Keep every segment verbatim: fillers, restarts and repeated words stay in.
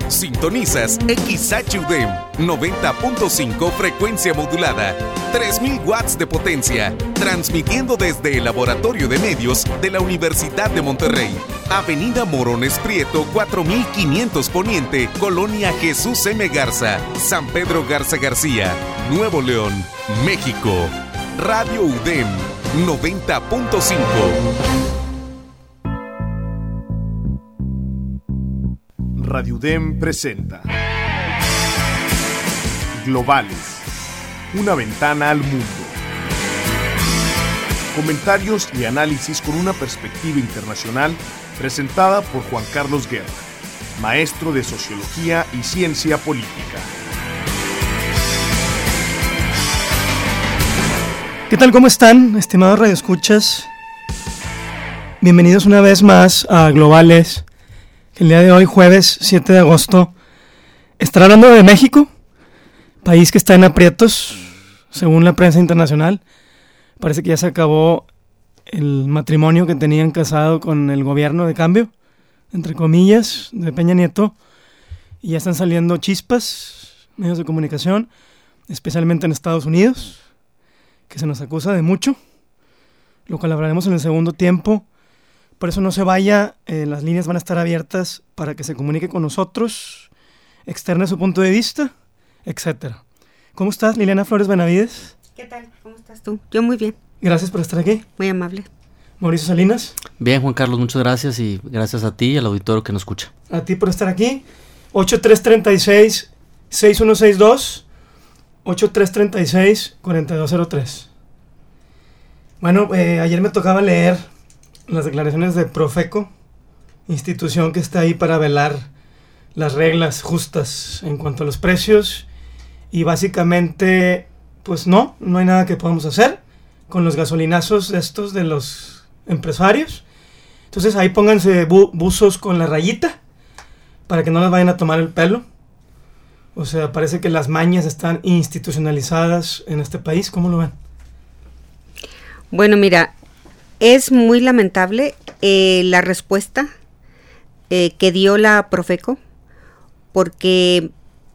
Sintonizas X H U D E M noventa punto cinco frecuencia modulada, tres mil watts de potencia, transmitiendo desde el Laboratorio de Medios de la Universidad de Monterrey. Avenida Morones Prieto, cuatro mil quinientos Poniente, Colonia Jesús M. Garza, San Pedro Garza García, Nuevo León, México. Radio U D E M noventa punto cinco. Radio U D E M presenta Globales, una ventana al mundo. Comentarios y análisis con una perspectiva internacional presentada por Juan Carlos Guerra, maestro de Sociología y Ciencia Política. ¿Qué tal? ¿Cómo están, estimados radioescuchas? Bienvenidos una vez más a Globales. El día de hoy, jueves siete de agosto, estará hablando de México, país que está en aprietos, según la prensa internacional. Parece que ya se acabó el matrimonio que tenían casado con el gobierno de cambio, entre comillas, de Peña Nieto, y ya están saliendo chispas, medios de comunicación, especialmente en Estados Unidos, que se nos acusa de mucho, lo cual hablaremos en el segundo tiempo. Por eso no se vaya, eh, las líneas van a estar abiertas para que se comunique con nosotros, externe su punto de vista, etcétera. ¿Cómo estás, Liliana Flores Benavides? ¿Qué tal? ¿Cómo estás tú? Yo muy bien. Gracias por estar aquí. Muy amable. Mauricio Salinas. Bien, Juan Carlos, muchas gracias y gracias a ti y al auditorio que nos escucha. A ti por estar aquí. ocho tres tres seis, seis uno seis dos, ocho tres tres seis, cuatro dos cero tres. Bueno, eh, ayer me tocaba leer las declaraciones de Profeco, institución que está ahí para velar las reglas justas en cuanto a los precios, y básicamente, pues no, no hay nada que podamos hacer con los gasolinazos estos de los empresarios. Entonces ahí pónganse bu- buzos con la rayita para que no les vayan a tomar el pelo. O sea, parece que las mañas están institucionalizadas en este país. ¿Cómo lo ven? Bueno, mira, es muy lamentable eh, la respuesta eh, que dio la Profeco, porque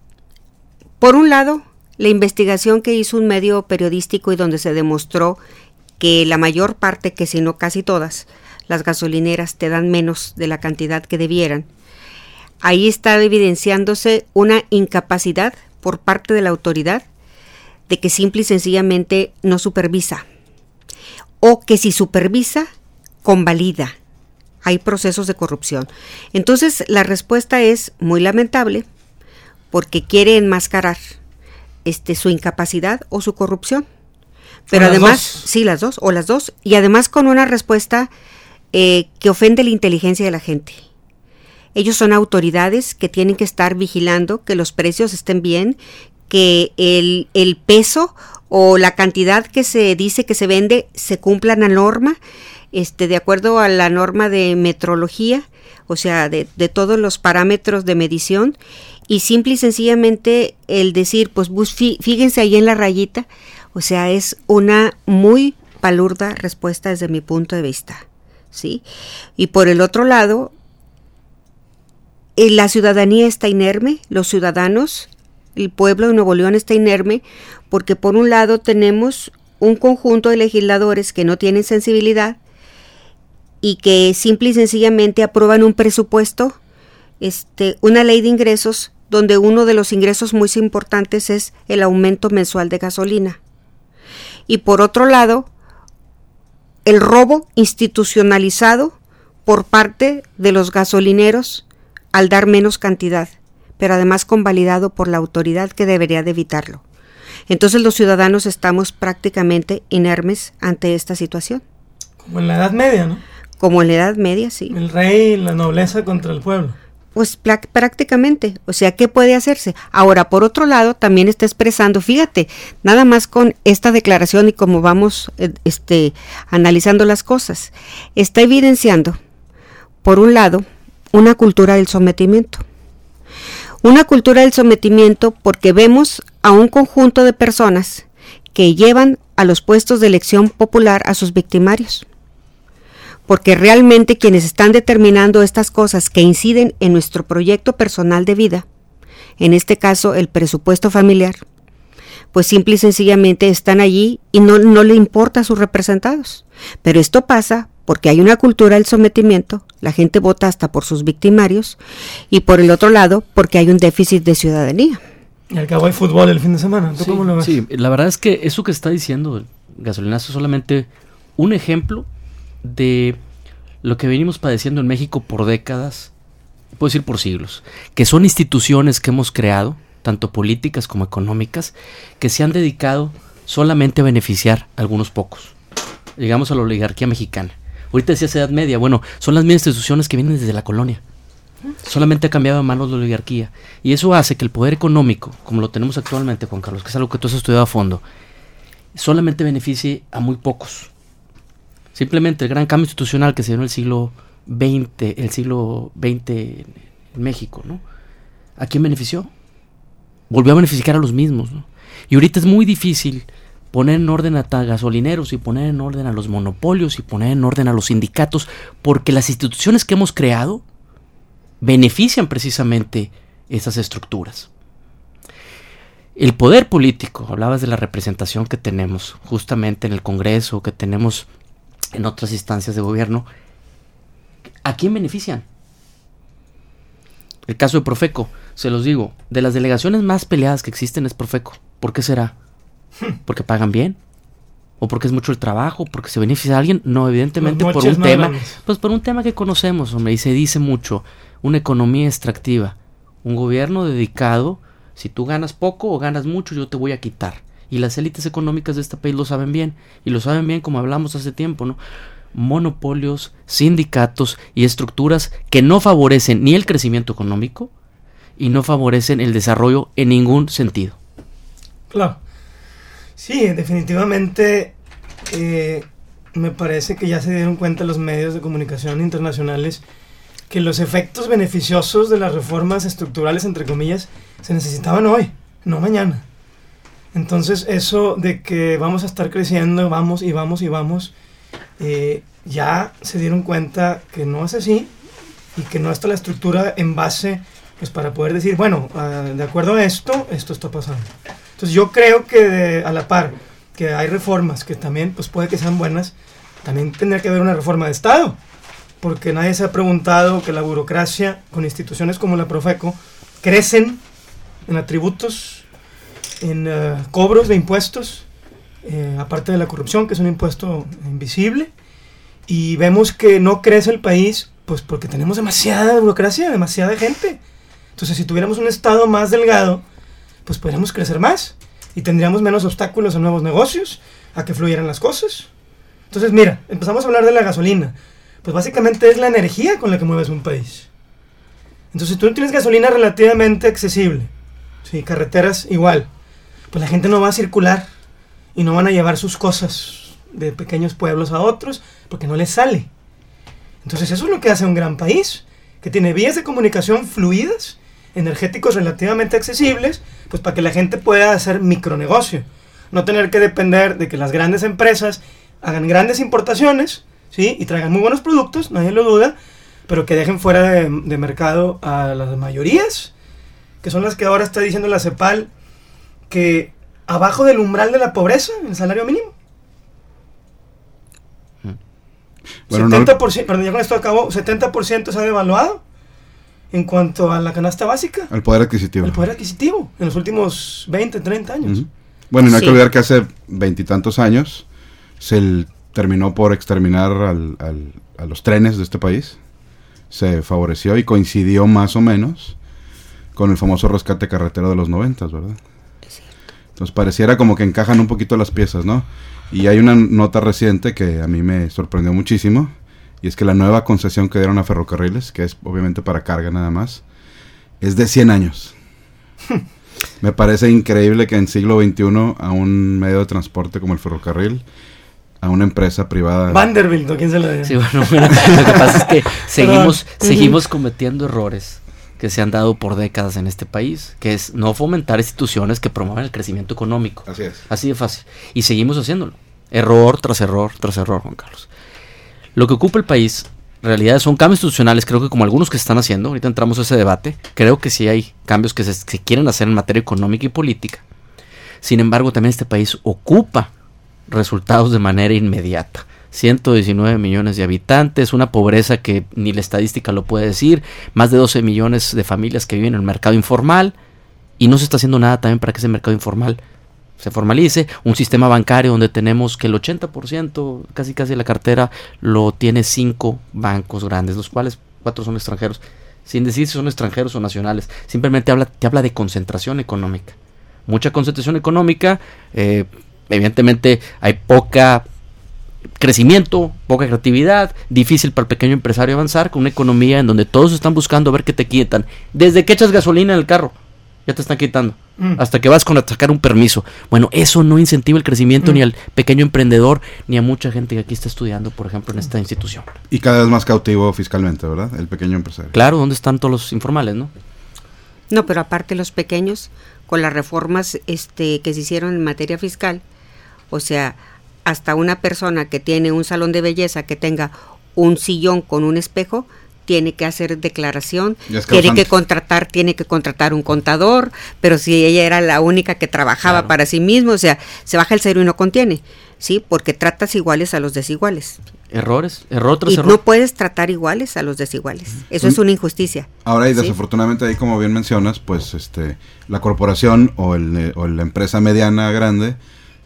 por un lado, la investigación que hizo un medio periodístico y donde se demostró que la mayor parte, que si no casi todas, las gasolineras te dan menos de la cantidad que debieran, ahí está evidenciándose una incapacidad por parte de la autoridad de que simple y sencillamente no supervisa, o que si supervisa, convalida. Hay procesos de corrupción. Entonces, la respuesta es muy lamentable porque quiere enmascarar este, su incapacidad o su corrupción. Pero además, dos? sí, las dos, o las dos, y además con una respuesta eh, que ofende la inteligencia de la gente. Ellos son autoridades que tienen que estar vigilando que los precios estén bien, que el, el peso o la cantidad que se dice que se vende se cumpla la norma, este, de acuerdo a la norma de metrología, o sea, de, de todos los parámetros de medición, y simple y sencillamente el decir, pues fíjense ahí en la rayita, o sea, es una muy palurda respuesta desde mi punto de vista, ¿sí? Y por el otro lado, la ciudadanía está inerme, los ciudadanos, el pueblo de Nuevo León está inerme, porque por un lado tenemos un conjunto de legisladores que no tienen sensibilidad y que simple y sencillamente aprueban un presupuesto, este, una ley de ingresos, donde uno de los ingresos muy importantes es el aumento mensual de gasolina. Y por otro lado, el robo institucionalizado por parte de los gasolineros al dar menos cantidad, pero además convalidado por la autoridad que debería de evitarlo. Entonces los ciudadanos estamos prácticamente inermes ante esta situación. Como en la Edad Media, ¿no? Como en la Edad Media, sí. El rey y la nobleza contra el pueblo. Pues pl- prácticamente, o sea, ¿qué puede hacerse? Ahora, por otro lado, también está expresando, fíjate, nada más con esta declaración y como vamos eh, este, analizando las cosas, está evidenciando, por un lado, una cultura del sometimiento. Una cultura del sometimiento porque vemos a un conjunto de personas que llevan a los puestos de elección popular a sus victimarios. porque realmente quienes están determinando estas cosas que inciden en nuestro proyecto personal de vida, en este caso el presupuesto familiar, pues simple y sencillamente están allí y no, no le importa a sus representados. Pero esto pasa porque hay una cultura del sometimiento, la gente vota hasta por sus victimarios, y por el otro lado, porque hay un déficit de ciudadanía. Y al cabo hay fútbol el fin de semana, ¿tú sí, cómo lo ves? Sí, la verdad es que eso que está diciendo el gasolinazo es solamente un ejemplo de lo que venimos padeciendo en México por décadas, puedo decir por siglos, que son instituciones que hemos creado, tanto políticas como económicas, que se han dedicado solamente a beneficiar a algunos pocos. Llegamos a la oligarquía mexicana. Ahorita decías Edad Media, bueno, son las mismas instituciones que vienen desde la colonia. Solamente ha cambiado de manos la oligarquía. Y eso hace que el poder económico, como lo tenemos actualmente, Juan Carlos, que es algo que tú has estudiado a fondo, solamente beneficie a muy pocos. Simplemente el gran cambio institucional que se dio en el siglo veinte, el siglo veinte en México, ¿no? ¿A quién benefició? Volvió a beneficiar a los mismos, ¿no? Y ahorita es muy difícil poner en orden a gasolineros y poner en orden a los monopolios y poner en orden a los sindicatos, porque las instituciones que hemos creado benefician precisamente esas estructuras. El poder político, hablabas de la representación que tenemos justamente en el Congreso, que tenemos en otras instancias de gobierno, ¿a quién benefician? El caso de Profeco, se los digo, de las delegaciones más peleadas que existen es Profeco. ¿Por qué será? ¿Porque pagan bien? ¿O porque es mucho el trabajo? ¿Porque se beneficia a alguien? No, evidentemente por un tema, pues por un tema que conocemos, hombre, y se dice mucho, una economía extractiva, un gobierno dedicado, si tú ganas poco o ganas mucho, yo te voy a quitar. Y las élites económicas de este país lo saben bien, y lo saben bien como hablamos hace tiempo, ¿no? Monopolios, sindicatos y estructuras que no favorecen ni el crecimiento económico y no favorecen el desarrollo en ningún sentido. Claro. Sí, definitivamente eh, me parece que ya se dieron cuenta los medios de comunicación internacionales que los efectos beneficiosos de las reformas estructurales, entre comillas, se necesitaban hoy, no mañana. Entonces eso de que vamos a estar creciendo, vamos y vamos y vamos, eh, ya se dieron cuenta que no es así y que no está la estructura en base, pues para poder decir, bueno, uh, de acuerdo a esto, esto está pasando. Entonces yo creo que de, a la par que hay reformas que también pues puede que sean buenas, también tendría que haber una reforma de Estado, porque nadie se ha preguntado que la burocracia con instituciones como la Profeco crecen en atributos, en uh, cobros de impuestos, eh, aparte de la corrupción, que es un impuesto invisible, y vemos que no crece el país pues porque tenemos demasiada burocracia, demasiada gente. Entonces si tuviéramos un Estado más delgado, pues podríamos crecer más y tendríamos menos obstáculos a nuevos negocios, a que fluyeran las cosas. Entonces mira, empezamos a hablar de la gasolina. Pues básicamente es la energía con la que mueves un país. Entonces si tú tienes gasolina relativamente accesible, sí, carreteras igual, pues la gente no va a circular y no van a llevar sus cosas de pequeños pueblos a otros porque no les sale. Entonces eso es lo que hace un gran país, que tiene vías de comunicación fluidas, energéticos relativamente accesibles, pues para que la gente pueda hacer micronegocio, no tener que depender de que las grandes empresas hagan grandes importaciones, ¿sí? Y traigan muy buenos productos, nadie lo duda, pero que dejen fuera de, de mercado a las mayorías, que son las que ahora está diciendo la CEPAL, que abajo del umbral de la pobreza, el salario mínimo. Bueno, setenta por ciento, no, perdón, ya con esto acabó, setenta por ciento se ha devaluado en cuanto a la canasta básica. El poder adquisitivo. El poder adquisitivo, en los últimos veinte, treinta años. Uh-huh. Bueno, y no hay sí. que olvidar que hace veintitantos años se el, terminó por exterminar al, al, a los trenes de este país. Se favoreció y coincidió más o menos con el famoso rescate carretero de los noventas, ¿verdad? Entonces pareciera como que encajan un poquito las piezas, ¿no? Y hay una nota reciente que a mí me sorprendió muchísimo, y es que la nueva concesión que dieron a ferrocarriles, que es obviamente para carga nada más, es de cien años. Me parece increíble que en siglo veintiuno a un medio de transporte como el ferrocarril, a una empresa privada... Vanderbilt, ¿o quién se lo dio? Sí, bueno, bueno, lo que pasa es que seguimos, seguimos cometiendo errores que se han dado por décadas en este país, que es no fomentar instituciones que promuevan el crecimiento económico. Así es. Así de fácil. Y seguimos haciéndolo. Error tras error tras error, Juan Carlos. Lo que ocupa el país, en realidad, son cambios institucionales, creo que como algunos que se están haciendo, ahorita entramos a ese debate, creo que sí hay cambios que se, se quieren hacer en materia económica y política. Sin embargo, también este país ocupa resultados de manera inmediata. ciento diecinueve millones de habitantes, una pobreza que ni la estadística lo puede decir, más de doce millones de familias que viven en el mercado informal, y no se está haciendo nada también para que ese mercado informal se formalice, un sistema bancario donde tenemos que el ochenta por ciento, casi casi de la cartera, lo tiene cinco bancos grandes, los cuales cuatro son extranjeros, sin decir si son extranjeros o nacionales, simplemente habla, te habla de concentración económica, mucha concentración económica, eh, evidentemente hay poca crecimiento, poca creatividad, difícil para el pequeño empresario avanzar con una economía en donde todos están buscando a ver qué te quitan, desde que echas gasolina en el carro, ya te están quitando, mm. hasta que vas con a sacar un permiso. Bueno, eso no incentiva el crecimiento mm. ni al pequeño emprendedor, ni a mucha gente que aquí está estudiando, por ejemplo, en esta institución. Y cada vez más cautivo fiscalmente, ¿verdad? El pequeño empresario. Claro, ¿dónde están todos los informales, no? No, pero aparte los pequeños, con las reformas este, que se hicieron en materia fiscal, o sea, hasta una persona que tiene un salón de belleza que tenga un sillón con un espejo, tiene que hacer declaración, tiene que contratar, tiene que contratar un contador, pero si ella era la única que trabajaba claro. para sí mismo, o sea, se baja el cero y no contiene, ¿sí? Porque tratas iguales a los desiguales. Errores, error tras y error. no puedes tratar iguales a los desiguales, eso mm. es una injusticia. Ahora, y ¿sí? desafortunadamente ahí, como bien mencionas, pues este la corporación o, el, o la empresa mediana grande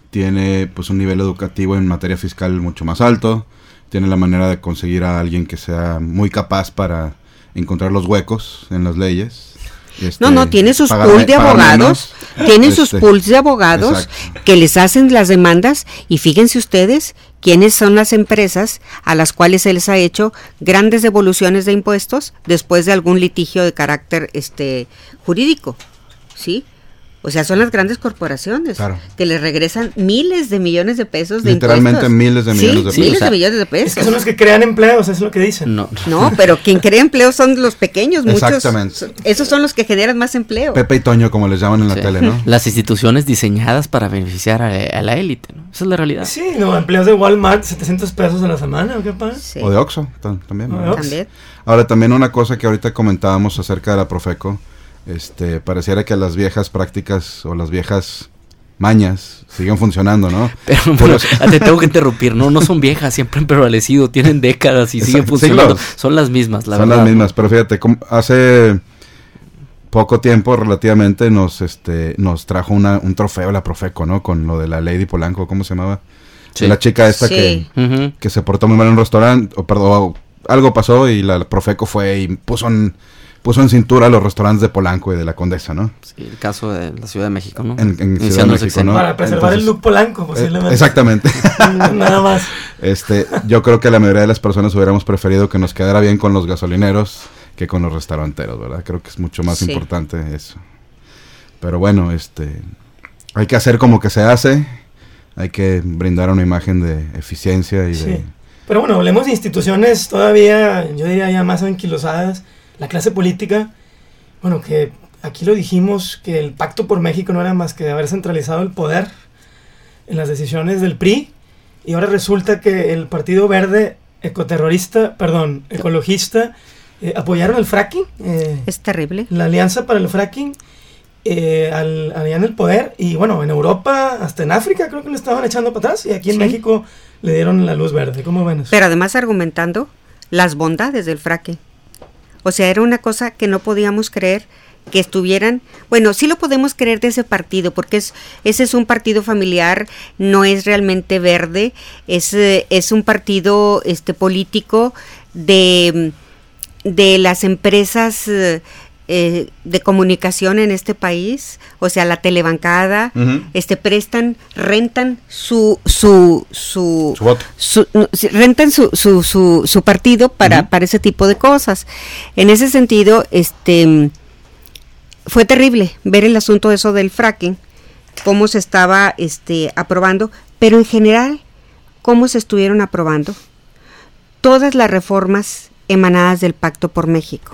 tiene pues un nivel educativo en materia fiscal mucho más alto, tiene la manera de conseguir a alguien que sea muy capaz para encontrar los huecos en las leyes. Este, no, no, tiene sus pools de abogados, tienen este, sus pools de abogados exacto. que les hacen las demandas, y fíjense ustedes quiénes son las empresas a las cuales se les ha hecho grandes devoluciones de impuestos después de algún litigio de carácter este jurídico, ¿sí? O sea, son las grandes corporaciones claro. que les regresan miles de millones de pesos de literalmente impuestos. miles de millones sí, de pesos. Sí, miles o sea, de millones de pesos. Es que son los que crean empleos, es lo que dicen. No, no pero quien crea empleos son los pequeños, muchos. Exactamente. Esos son los que generan más empleo. Pepe y Toño, como les llaman en la sí. tele, ¿no? Las instituciones diseñadas para beneficiar a, a la élite, ¿no? Esa es la realidad. Sí, no, empleos de Walmart, setecientos pesos a la semana, ¿o qué pasa? Sí. O de Oxxo, t- también. ¿no? También. Ahora, también una cosa que ahorita comentábamos acerca de la Profeco, este, pareciera que las viejas prácticas o las viejas mañas siguen funcionando, ¿no? Pero bueno, te tengo que interrumpir, no, no son viejas, siempre han prevalecido, tienen décadas y siguen funcionando, sí, son las mismas, la son verdad. Son las mismas, pero fíjate, hace poco tiempo relativamente nos, este, nos trajo una, un trofeo la Profeco, ¿no? Con lo de la Lady Polanco, ¿cómo se llamaba? Sí. La chica esta sí. que, uh-huh. que se portó muy mal en un restaurante, o perdón, algo pasó y la Profeco fue y puso en puso en cintura los restaurantes de Polanco y de la Condesa, ¿no? Sí, el caso de la Ciudad de México, ¿no? En, en Ciudad de México, ¿no? Para preservar Entonces, el look Polanco, posiblemente. Eh, exactamente. Nada más. Este, yo creo que la mayoría de las personas hubiéramos preferido que nos quedara bien con los gasolineros que con los restauranteros, ¿verdad? Creo que es mucho más sí. importante eso. Pero bueno, este, hay que hacer como que se hace, hay que brindar una imagen de eficiencia y sí. de... Pero bueno, hablemos de instituciones todavía, yo diría ya más anquilosadas. La clase política, bueno, que aquí lo dijimos, que el Pacto por México no era más que haber centralizado el poder en las decisiones del P R I, y ahora resulta que el Partido Verde ecoterrorista, perdón, ecologista, eh, apoyaron el fracking. Eh, es terrible. La alianza para el fracking, eh, al, allá en el poder, y bueno, en Europa, hasta en África creo que le estaban echando para atrás, y aquí en sí. México le dieron la luz verde. ¿Cómo ven eso? Pero además argumentando las bondades del fracking. O sea, era una cosa que no podíamos creer que estuvieran, bueno, sí lo podemos creer de ese partido, porque es, ese es un partido familiar, no es realmente verde, es, es un partido este político de, de las empresas eh, eh, de comunicación en este país, o sea, la telebancada, uh-huh. este prestan, rentan su su su, su voto, su, no, rentan su su su, su partido para, uh-huh. para ese tipo de cosas. En ese sentido, este fue terrible ver el asunto eso del fracking, cómo se estaba este aprobando, pero en general cómo se estuvieron aprobando todas las reformas emanadas del Pacto por México.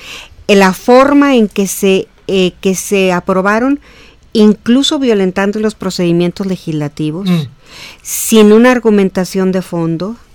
La forma en que se eh, que se aprobaron, incluso violentando los procedimientos legislativos, mm. sin una argumentación de fondo,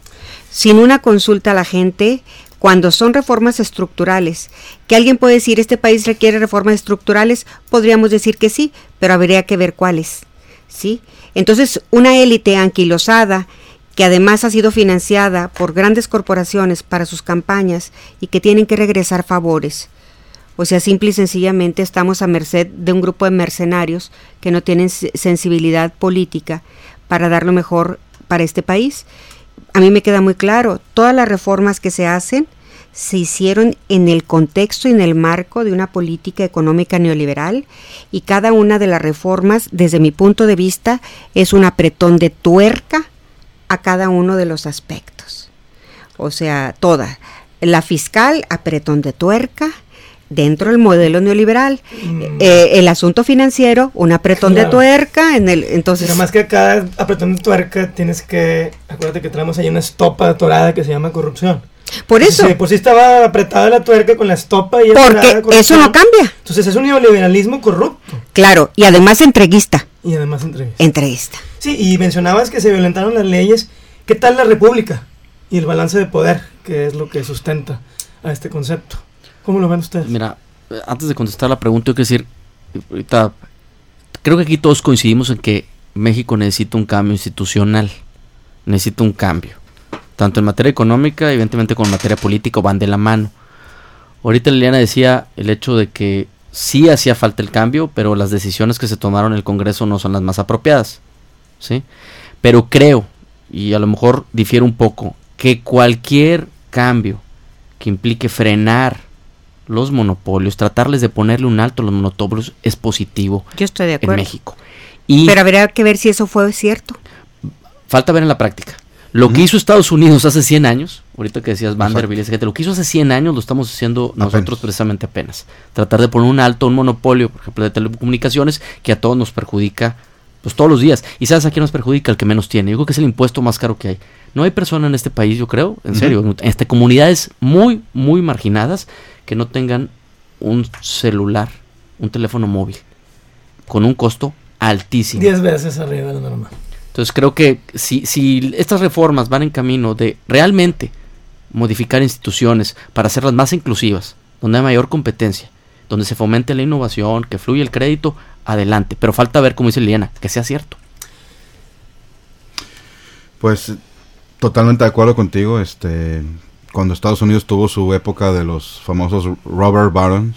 sin una consulta a la gente, cuando son reformas estructurales, que alguien puede decir, este país requiere reformas estructurales, podríamos decir que sí, pero habría que ver cuáles, ¿sí? Entonces, una élite anquilosada, que además ha sido financiada por grandes corporaciones para sus campañas y que tienen que regresar favores. O sea, simple y sencillamente estamos a merced de un grupo de mercenarios que no tienen sensibilidad política para dar lo mejor para este país. A mí me queda muy claro, todas las reformas que se hacen se hicieron en el contexto y en el marco de una política económica neoliberal, y cada una de las reformas, desde mi punto de vista, es un apretón de tuerca a cada uno de los aspectos. O sea, toda. La fiscal, apretón de tuerca, dentro del modelo neoliberal. Mm. Eh, el asunto financiero, un apretón claro. de tuerca, en el entonces. Pero más que cada apretón de tuerca tienes que, acuérdate que traemos ahí una estopa atorada que se llama corrupción. Por eso. Sí, por si estaba apretada la tuerca con la estopa y porque eso no cambia. Entonces es un neoliberalismo corrupto. Claro, y además entreguista. Y además entreguista. Entreguista. Sí, y mencionabas que se violentaron las leyes. ¿Qué tal la república y el balance de poder, que es lo que sustenta a este concepto? ¿Cómo lo ven ustedes? Mira, antes de contestar la pregunta, tengo que decir, ahorita, creo que aquí todos coincidimos en que México necesita un cambio institucional, necesita un cambio, tanto en materia económica, evidentemente con materia política, van de la mano. Ahorita Liliana decía el hecho de que sí hacía falta el cambio, pero las decisiones que se tomaron en el Congreso no son las más apropiadas, ¿sí? Pero creo, y a lo mejor difiere un poco, que cualquier cambio que implique frenar los monopolios, tratarles de ponerle un alto a los monopolios es positivo. Yo estoy de acuerdo. En México. Y pero habría que ver si eso fue cierto. Falta ver en la práctica. Lo mm. que hizo Estados Unidos hace cien años, ahorita que decías Vanderbilt, lo que hizo hace cien años lo estamos haciendo nosotros apenas. precisamente apenas. Tratar de poner un alto a un monopolio, por ejemplo, de telecomunicaciones, que a todos nos perjudica pues todos los días. ¿Y sabes a quién nos perjudica? El que menos tiene. Yo creo que es el impuesto más caro que hay. No hay persona en este país, yo creo, en uh-huh. serio, en este, comunidades muy, muy marginadas que no tengan un celular, un teléfono móvil, con un costo altísimo. Diez veces arriba de lo normal. Entonces creo que si, si estas reformas van en camino de realmente modificar instituciones para hacerlas más inclusivas, donde hay mayor competencia, donde se fomente la innovación, que fluya el crédito, adelante. Pero falta ver, como dice Liliana, que sea cierto. Pues totalmente de acuerdo contigo. Este, cuando Estados Unidos tuvo su época de los famosos robber barons,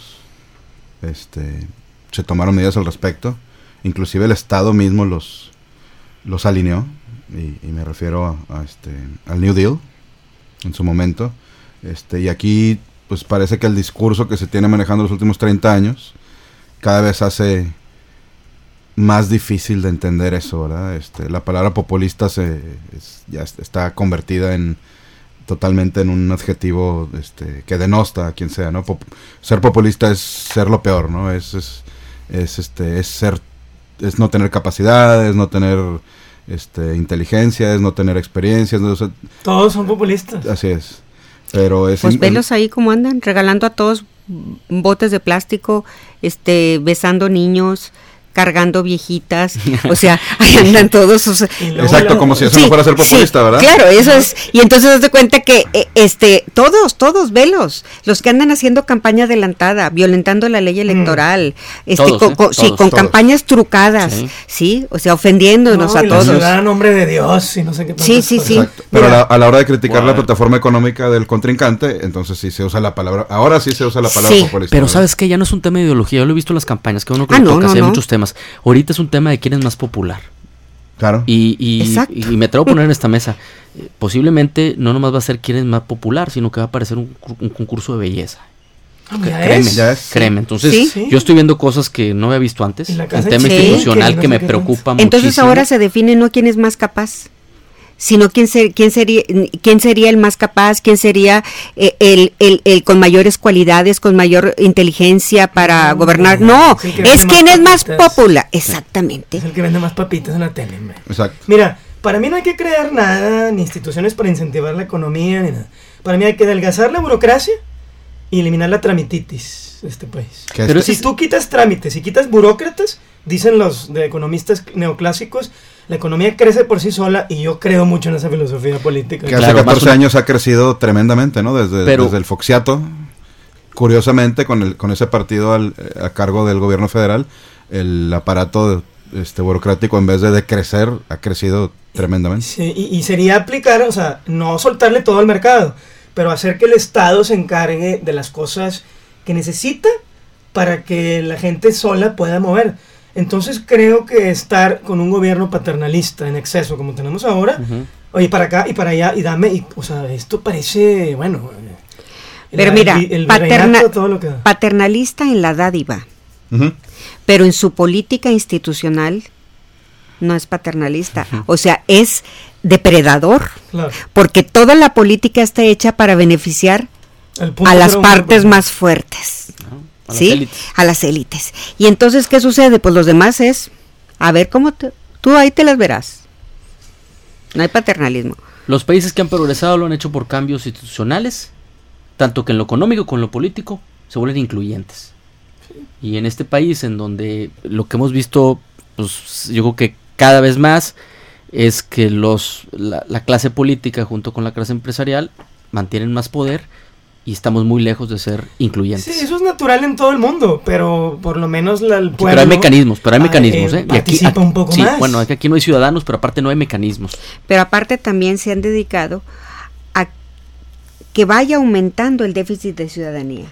este, se tomaron medidas al respecto. Inclusive el Estado mismo los, los alineó. Y, y me refiero a, a este, al New Deal en su momento. Este, y aquí pues parece que el discurso que se tiene manejando los últimos treinta años cada vez hace más difícil de entender eso, ¿verdad? Este, la palabra populista se es, ya está convertida en totalmente en un adjetivo este, que denosta a quien sea, ¿no? Pop- ser populista es ser lo peor, ¿no? Es, es, es este es ser es no tener capacidad, es no tener este inteligencia, es no tener experiencia, ¿no? O sea, todos son populistas. Así es. Pero es pues in- velos ahí como andan, regalando a todos botes de plástico, este, besando niños, cargando viejitas, o sea, ahí andan todos. O sea, exacto, como si eso sí, no fuera ser populista, sí, ¿verdad? Claro, eso es, y entonces das de cuenta que eh, este, todos, todos, velos, los que andan haciendo campaña adelantada, violentando la ley electoral, mm. este, todos, con, ¿eh? con, todos, sí, con todos. campañas trucadas, sí, sí, o sea, ofendiéndonos no, a y todos. La ciudad en nombre de Dios y no sé qué. Sí, sí, sí. Exacto. Pero Mira, a, la, a la hora de criticar wow. la plataforma económica del contrincante, entonces sí se usa la palabra, ahora sí se usa la palabra sí, populista. Pero ¿verdad? sabes que ya no es un tema de ideología, yo lo he visto en las campañas, que uno que ah, lo no, toca, no, hay no. muchos temas. Ahorita es un tema de quién es más popular. Claro. Y, y, Exacto. y me atrevo a poner en esta mesa, eh, posiblemente no nomás va a ser quién es más popular, sino que va a aparecer un, un concurso de belleza. Ah, Que- ya créeme, es. Ya es. créeme. Entonces, Sí. Sí. yo estoy viendo cosas que no había visto antes, Y la un casa tema de institucional cheque, que y no me sé qué preocupa Entonces muchísimo. ahora se define no quién es más capaz, sino quién, ser, quién, sería, quién sería el más capaz, quién sería eh, el, el, el con mayores cualidades, con mayor inteligencia para No, gobernar. no, No, es el que es vende quién más es más papitas. popular. Exactamente. Es el que vende más papitas en la tele, hombre. Exacto. Mira, para mí no hay que crear nada, ni instituciones para incentivar la economía, ni nada. Para mí hay que adelgazar la burocracia y eliminar la tramititis de este país. Que Pero es- Si tú quitas trámites y quitas burócratas, dicen los de economistas neoclásicos, La economía crece por sí sola y yo creo mucho en esa filosofía política. Que hace Claro, catorce una... años ha crecido tremendamente, ¿no? Desde, Pero... desde el Foxiato, curiosamente, con el con ese partido al, a cargo del gobierno federal, el aparato este burocrático, en vez de decrecer, ha crecido tremendamente. Sí, y, y sería aplicar, o sea, no soltarle todo al mercado, pero hacer que el Estado se encargue de las cosas que necesita para que la gente sola pueda mover. Entonces creo que estar con un gobierno paternalista en exceso como tenemos ahora, uh-huh. oye, para acá y para allá, y dame, y, o sea, esto parece, bueno... Pero el, mira, el, el paterna, virreinato, todo lo que da. Paternalista en la dádiva, uh-huh. pero en su política institucional no es paternalista, uh-huh. o sea, es depredador, claro. porque toda la política está hecha para beneficiar a las partes más fuertes. Uh-huh. A ¿sí? Las élites. A las élites. Y entonces, ¿qué sucede? Pues los demás es, a ver cómo te, tú ahí te las verás. No hay paternalismo. Los países que han progresado lo han hecho por cambios institucionales, tanto que en lo económico como en lo político se vuelven incluyentes. Sí. Y en este país, en donde lo que hemos visto, pues yo creo que cada vez más, es que los la, la clase política junto con la clase empresarial mantienen más poder, y estamos muy lejos de ser incluyentes. Sí, eso es natural en todo el mundo, pero por lo menos la, el pueblo... Sí, pero hay mecanismos, pero hay mecanismos, eh, ¿eh? Participa y aquí, un poco sí, más. Bueno, aquí no hay ciudadanos, pero aparte no hay mecanismos. Pero aparte también se han dedicado a que vaya aumentando el déficit de ciudadanía.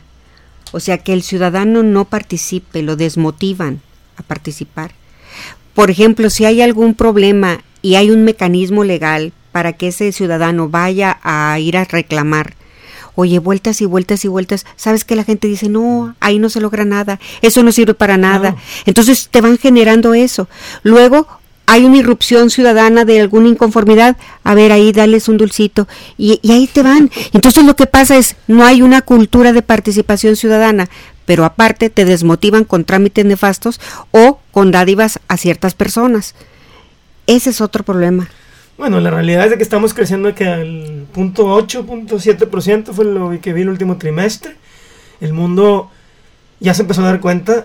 O sea, que el ciudadano no participe, lo desmotivan a participar. Por ejemplo, si hay algún problema y hay un mecanismo legal para que ese ciudadano vaya a ir a reclamar, oye, vueltas y vueltas y vueltas, sabes que la gente dice, no, ahí no se logra nada, eso no sirve para nada, no. Entonces te van generando eso. Luego hay una irrupción ciudadana de alguna inconformidad, a ver, ahí dales un dulcito, y, y ahí te van. Entonces lo que pasa es, no hay una cultura de participación ciudadana, pero aparte te desmotivan con trámites nefastos o con dádivas a ciertas personas. Ese es otro problema. Bueno, la realidad es de que estamos creciendo que al punto ocho, punto siete por ciento fue lo que vi el último trimestre. El mundo ya se empezó a dar cuenta,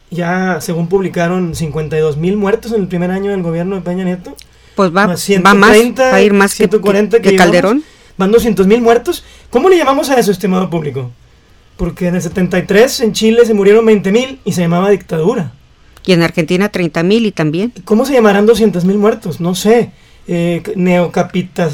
ya según publicaron cincuenta y dos mil muertos en el primer año del gobierno de Peña Nieto. Pues va, más va más, va a ir más ciento cuarenta que, que, que Calderón. Van doscientos mil muertos. ¿Cómo le llamamos a eso, estimado público? Porque en el setenta y tres en Chile se murieron veinte mil y se llamaba dictadura. Y en Argentina treinta mil y también. ¿Cómo se llamarán doscientos mil muertos? No sé. Eh, neocapita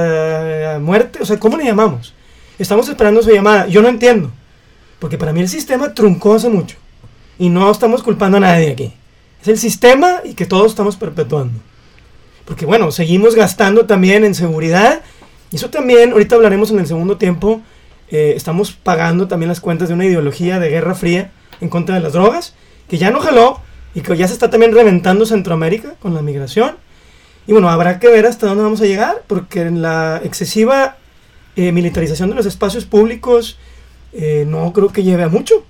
socia muerte, o sea, ¿cómo le llamamos? Estamos esperando su llamada, yo no entiendo, porque para mí el sistema truncó hace mucho, y no estamos culpando a nadie aquí, es el sistema y que todos estamos perpetuando, porque bueno, seguimos gastando también en seguridad, y eso también, ahorita hablaremos en el segundo tiempo, eh, estamos pagando también las cuentas de una ideología de guerra fría en contra de las drogas, que ya no jaló, y que ya se está también reventando Centroamérica con la migración. Y bueno, habrá que ver hasta dónde vamos a llegar, porque en la excesiva eh, militarización de los espacios públicos eh, no creo que lleve a mucho.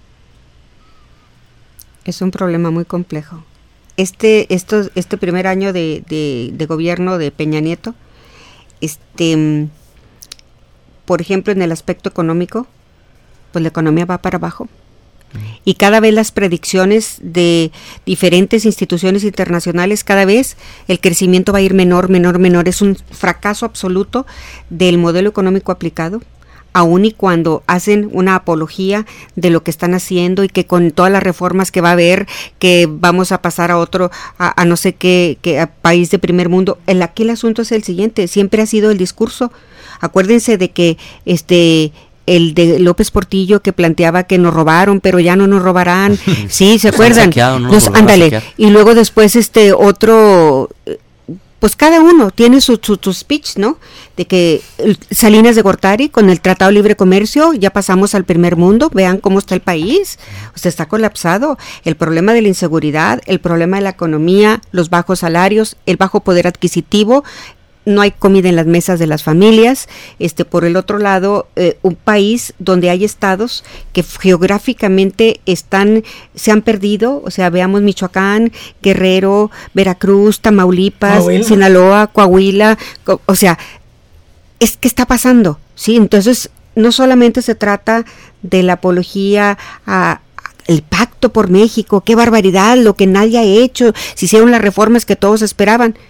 Es un problema muy complejo. Este, estos, este primer año de, de, de gobierno de Peña Nieto, este, por ejemplo, en el aspecto económico, pues la economía va para abajo. Y cada vez las predicciones de diferentes instituciones internacionales, cada vez el crecimiento va a ir menor, menor, menor. Es un fracaso absoluto del modelo económico aplicado, aun y cuando hacen una apología de lo que están haciendo y que con todas las reformas que va a haber, que vamos a pasar a otro, a, a no sé qué, qué a país de primer mundo. El, aquí el asunto es el siguiente, siempre ha sido el discurso. Acuérdense de que este... el de López Portillo que planteaba que nos robaron, pero ya no nos robarán. Sí, ¿se acuerdan? Saqueado, no nos ándale. Y luego después este otro, pues cada uno tiene su, su, su speech, ¿no? De que Salinas de Gortari con el Tratado de Libre Comercio ya pasamos al primer mundo, vean cómo está el país, o sea, está colapsado. El problema de la inseguridad, el problema de la economía, los bajos salarios, el bajo poder adquisitivo, no hay comida en las mesas de las familias. Este, por el otro lado, eh, un país donde hay estados que geográficamente están, se han perdido, o sea, veamos Michoacán, Guerrero, Veracruz, Tamaulipas, Coahuila. Sinaloa, Coahuila, co- o sea, es que está pasando, ¿sí? Entonces, no solamente se trata de la apología a el pacto por México, qué barbaridad, lo que nadie ha hecho, se hicieron las reformas que todos esperaban.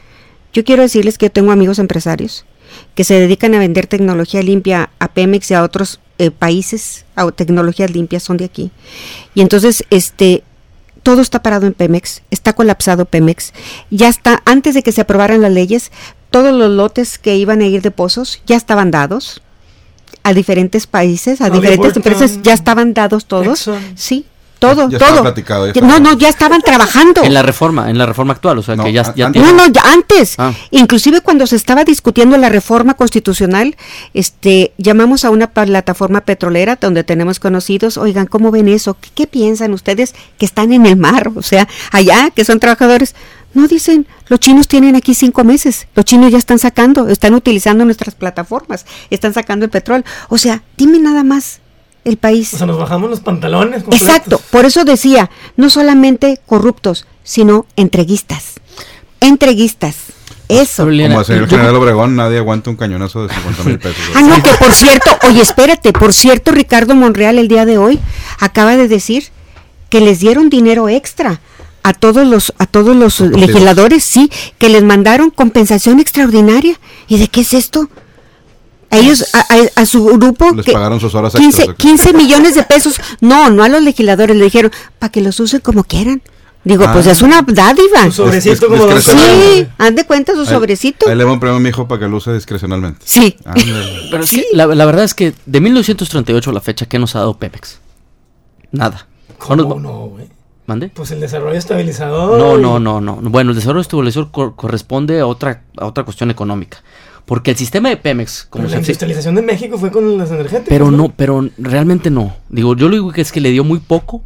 Yo quiero decirles que yo tengo amigos empresarios que se dedican a vender tecnología limpia a Pemex y a otros eh, países, a tecnologías limpias, son de aquí. Y entonces, este, todo está parado en Pemex, está colapsado Pemex. Ya está, antes de que se aprobaran las leyes, todos los lotes que iban a ir de pozos ya estaban dados a diferentes países, a diferentes empresas, ya estaban dados todos. Exxon. Sí. Todo, ya, ya todo. Platicado, ya no, no, ya estaban trabajando. En la reforma, en la reforma actual, o sea, no, que ya, ya no, no, ya antes. Ah. Inclusive cuando se estaba discutiendo la reforma constitucional, este, llamamos a una plataforma petrolera donde tenemos conocidos, oigan, ¿cómo ven eso? ¿Qué, qué piensan ustedes que están en el mar? O sea, allá, que son trabajadores. No, dicen, los chinos tienen aquí cinco meses, los chinos ya están sacando, están utilizando nuestras plataformas, están sacando el petróleo. O sea, dime nada más. El país. O sea, nos bajamos los pantalones completos. Exacto, por eso decía, no solamente corruptos, sino entreguistas. Entreguistas. Eso. Como el señor general Obregón, nadie aguanta un cañonazo de cincuenta mil pesos. Ah, no, que por cierto, oye, espérate, por cierto, Ricardo Monreal el día de hoy acaba de decir que les dieron dinero extra a todos los a todos los legisladores, sí, que les mandaron compensación extraordinaria. ¿Y de qué es esto? A ellos, a, a, a su grupo, les que pagaron sus horas quince, extras. quince millones de pesos. No, no a los legisladores, le dijeron, para que los usen como quieran. Digo, ah, pues es una dádiva. Su sobrecito como dos. Sí, haz de cuenta su ahí, sobrecito. Ahí le voy a premio a mi hijo para que lo use discrecionalmente. Sí. Ah, Pero es sí. que la, la verdad es que de mil novecientos treinta y ocho a la fecha, ¿qué nos ha dado Pemex? Nada. ¿Cómo no, güey? ¿Mande? Pues el desarrollo estabilizador. No, no, no, no. Bueno, el desarrollo estabilizador co- corresponde a otra, a otra cuestión económica. Porque el sistema de Pemex, como pero se la industrialización de México fue con las energéticas. Pero ¿no? no, pero realmente no. Digo, yo lo digo que es que le dio muy poco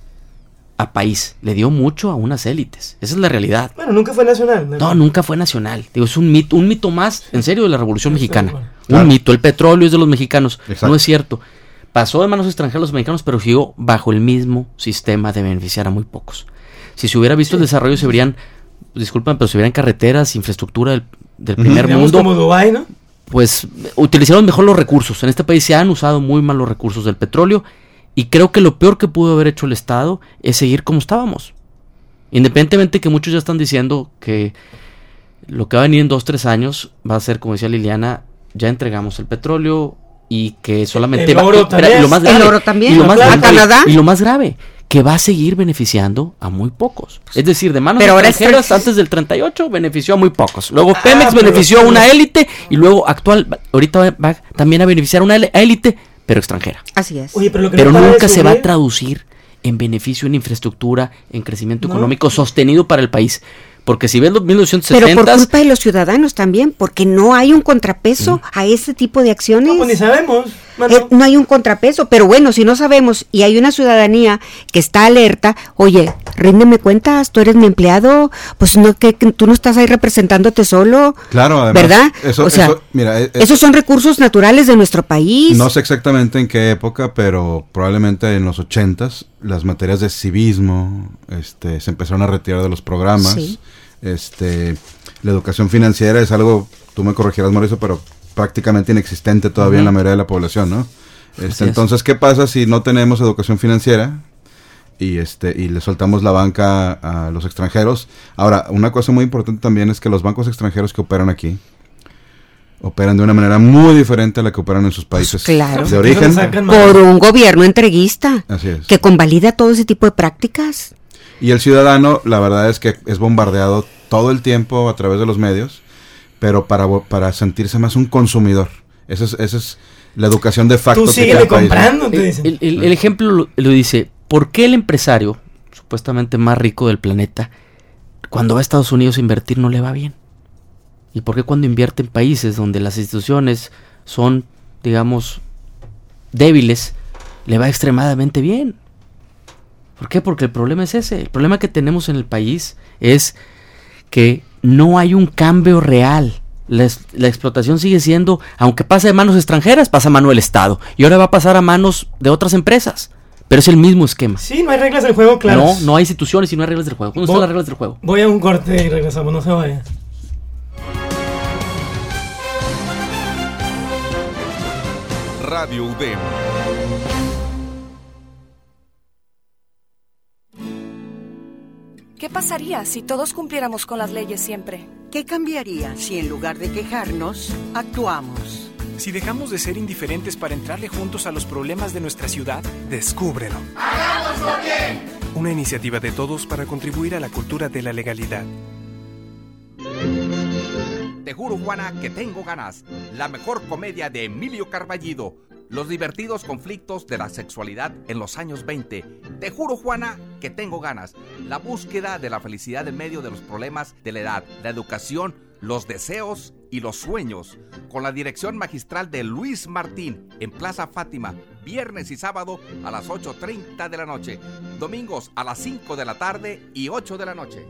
a país, le dio mucho a unas élites. Esa es la realidad. Bueno, nunca fue nacional. No, no nunca fue nacional. Digo, es un mito, un mito más, en serio, de la Revolución sí, Mexicana. Bueno. Un claro. mito. El petróleo es de los mexicanos. Exacto. No es cierto. Pasó de manos extranjeras a los mexicanos, pero siguió bajo el mismo sistema de beneficiar a muy pocos. Si se hubiera visto sí. el desarrollo, se verían, disculpen, pero se verían carreteras, infraestructura del, del primer Digamos mundo. Como Dubái, ¿no? Pues utilizaron mejor los recursos. En este país se han usado muy mal los recursos del petróleo y creo que lo peor que pudo haber hecho el Estado es seguir como estábamos. Independientemente que muchos ya están diciendo que lo que va a venir en dos, tres años va a ser, como decía Liliana, ya entregamos el petróleo y que solamente el oro va, también. Y lo más grave, el oro también. Y lo, más ¿A grave, Canadá? Y lo más grave, que va a seguir beneficiando a muy pocos. Es decir, de manos Pero extranjeras antes del treinta y ocho benefició a muy pocos. Luego Pemex ah, benefició a una élite y luego actual ahorita va, va también a beneficiar a una élite, pero extranjera. Así es. Oye, pero lo que pero no nunca se va a traducir en beneficio en infraestructura, en crecimiento no. económico sostenido para el país. Porque si ves los mil novecientos setenta... Pero por culpa de los ciudadanos también, porque no hay un contrapeso mm. a ese tipo de acciones. No, pues ni sabemos. Eh, no hay un contrapeso, pero bueno, si no sabemos y hay una ciudadanía que está alerta, oye, ríndeme cuentas, tú eres mi empleado, pues no que, que tú no estás ahí representándote solo. Claro, además, ¿verdad? Eso, o sea, eso, mira, es, esos son recursos naturales de nuestro país. No sé exactamente en qué época, pero probablemente en los ochentas, las materias de civismo este, se empezaron a retirar de los programas. Sí. Este, la educación financiera es algo, tú me corregirás, Mauricio, pero prácticamente inexistente todavía uh-huh. en la mayoría de la población, ¿no? Este, entonces, ¿qué pasa si no tenemos educación financiera y este y le soltamos la banca a los extranjeros? Ahora, una cosa muy importante también es que los bancos extranjeros que operan aquí operan de una manera muy diferente a la que operan en sus países pues claro. de origen. Por un gobierno entreguista Así es. Que convalida todo ese tipo de prácticas. Y el ciudadano, la verdad es que es bombardeado todo el tiempo a través de los medios, pero para, para sentirse más un consumidor. Esa es, esa es la educación de facto. Tú síguele comprando, te dicen. El, el, el ejemplo lo, lo dice, ¿por qué el empresario, supuestamente más rico del planeta, cuando va a Estados Unidos a invertir no le va bien? ¿Y por qué cuando invierte en países donde las instituciones son, digamos, débiles, le va extremadamente bien? ¿Por qué? Porque el problema es ese. El problema que tenemos en el país es que no hay un cambio real. La, la explotación sigue siendo, aunque pase de manos extranjeras, pasa a mano del Estado. Y ahora va a pasar a manos de otras empresas. Pero es el mismo esquema. Sí, no hay reglas del juego, claro. No, no hay instituciones y no hay reglas del juego. ¿Dónde están las reglas del juego? Voy a un corte y regresamos, no se vaya. Radio U D E M. ¿Qué pasaría si todos cumpliéramos con las leyes siempre? ¿Qué cambiaría si en lugar de quejarnos, actuamos? Si dejamos de ser indiferentes para entrarle juntos a los problemas de nuestra ciudad, descúbrelo. ¡Hagámoslo bien! Una iniciativa de todos para contribuir a la cultura de la legalidad. Te juro, Juana, que tengo ganas. La mejor comedia de Emilio Carballido. Los divertidos conflictos de la sexualidad en los años veinte. Te juro, Juana, que tengo ganas. La búsqueda de la felicidad en medio de los problemas de la edad, la educación, los deseos y los sueños. Con la dirección magistral de Luis Martín en Plaza Fátima, viernes y sábado a las ocho treinta de la noche. Domingos a las cinco de la tarde y ocho de la noche.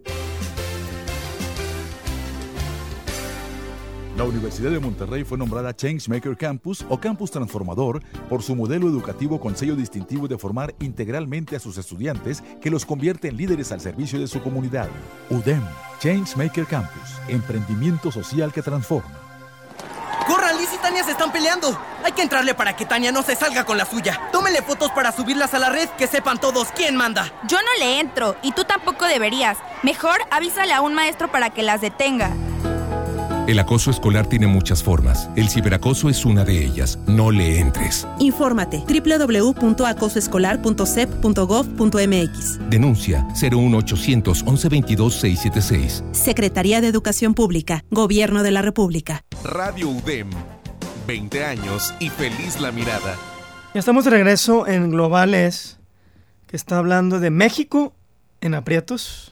La Universidad de Monterrey fue nombrada Changemaker Campus o Campus Transformador por su modelo educativo con sello distintivo de formar integralmente a sus estudiantes que los convierte en líderes al servicio de su comunidad. U D E M, Changemaker Campus, emprendimiento social que transforma. ¡Corran! Liz y Tania se están peleando. Hay que entrarle para que Tania no se salga con la suya. Tómenle fotos para subirlas a la red, que sepan todos quién manda. Yo no le entro, y tú tampoco deberías. Mejor avísale a un maestro para que las detenga. El acoso escolar tiene muchas formas. El ciberacoso es una de ellas. No le entres. Infórmate. doble u doble u doble u punto acoso escolar punto sep punto gov punto eme equis. Denuncia cero uno ochocientos once veintidós seiscientos setenta y seis. Secretaría de Educación Pública. Gobierno de la República. Radio U D E M. veinte años y feliz la mirada. Ya estamos de regreso en Globales, que está hablando de México en aprietos.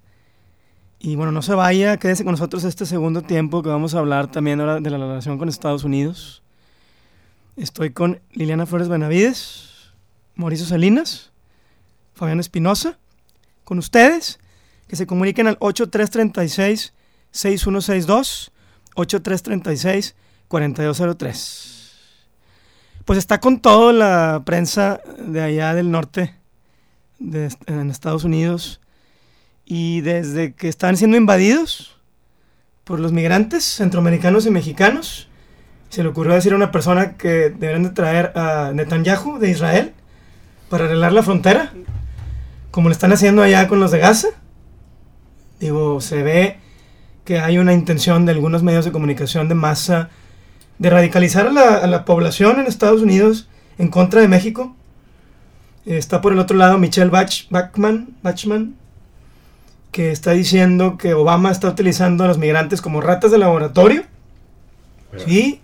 Y bueno, no se vaya, quédese con nosotros este segundo tiempo que vamos a hablar también ahora de la relación con Estados Unidos. Estoy con Liliana Flores Benavides, Mauricio Salinas, Fabián Espinosa, con ustedes, que se comuniquen al ocho tres tres seis, seis uno seis dos, ocho tres tres seis, cuatro dos cero tres. Pues está con todo la prensa de allá del norte, de, en Estados Unidos. Y desde que están siendo invadidos por los migrantes centroamericanos y mexicanos, se le ocurrió decir a una persona que deberían de traer a Netanyahu de Israel para arreglar la frontera, como lo están haciendo allá con los de Gaza. Digo, se ve que hay una intención de algunos medios de comunicación de masa de radicalizar a la, a la población en Estados Unidos en contra de México. Está por el otro lado Michelle Bach, Bachmann, Bachmann, que está diciendo que Obama está utilizando a los migrantes como ratas de laboratorio. Pero... sí,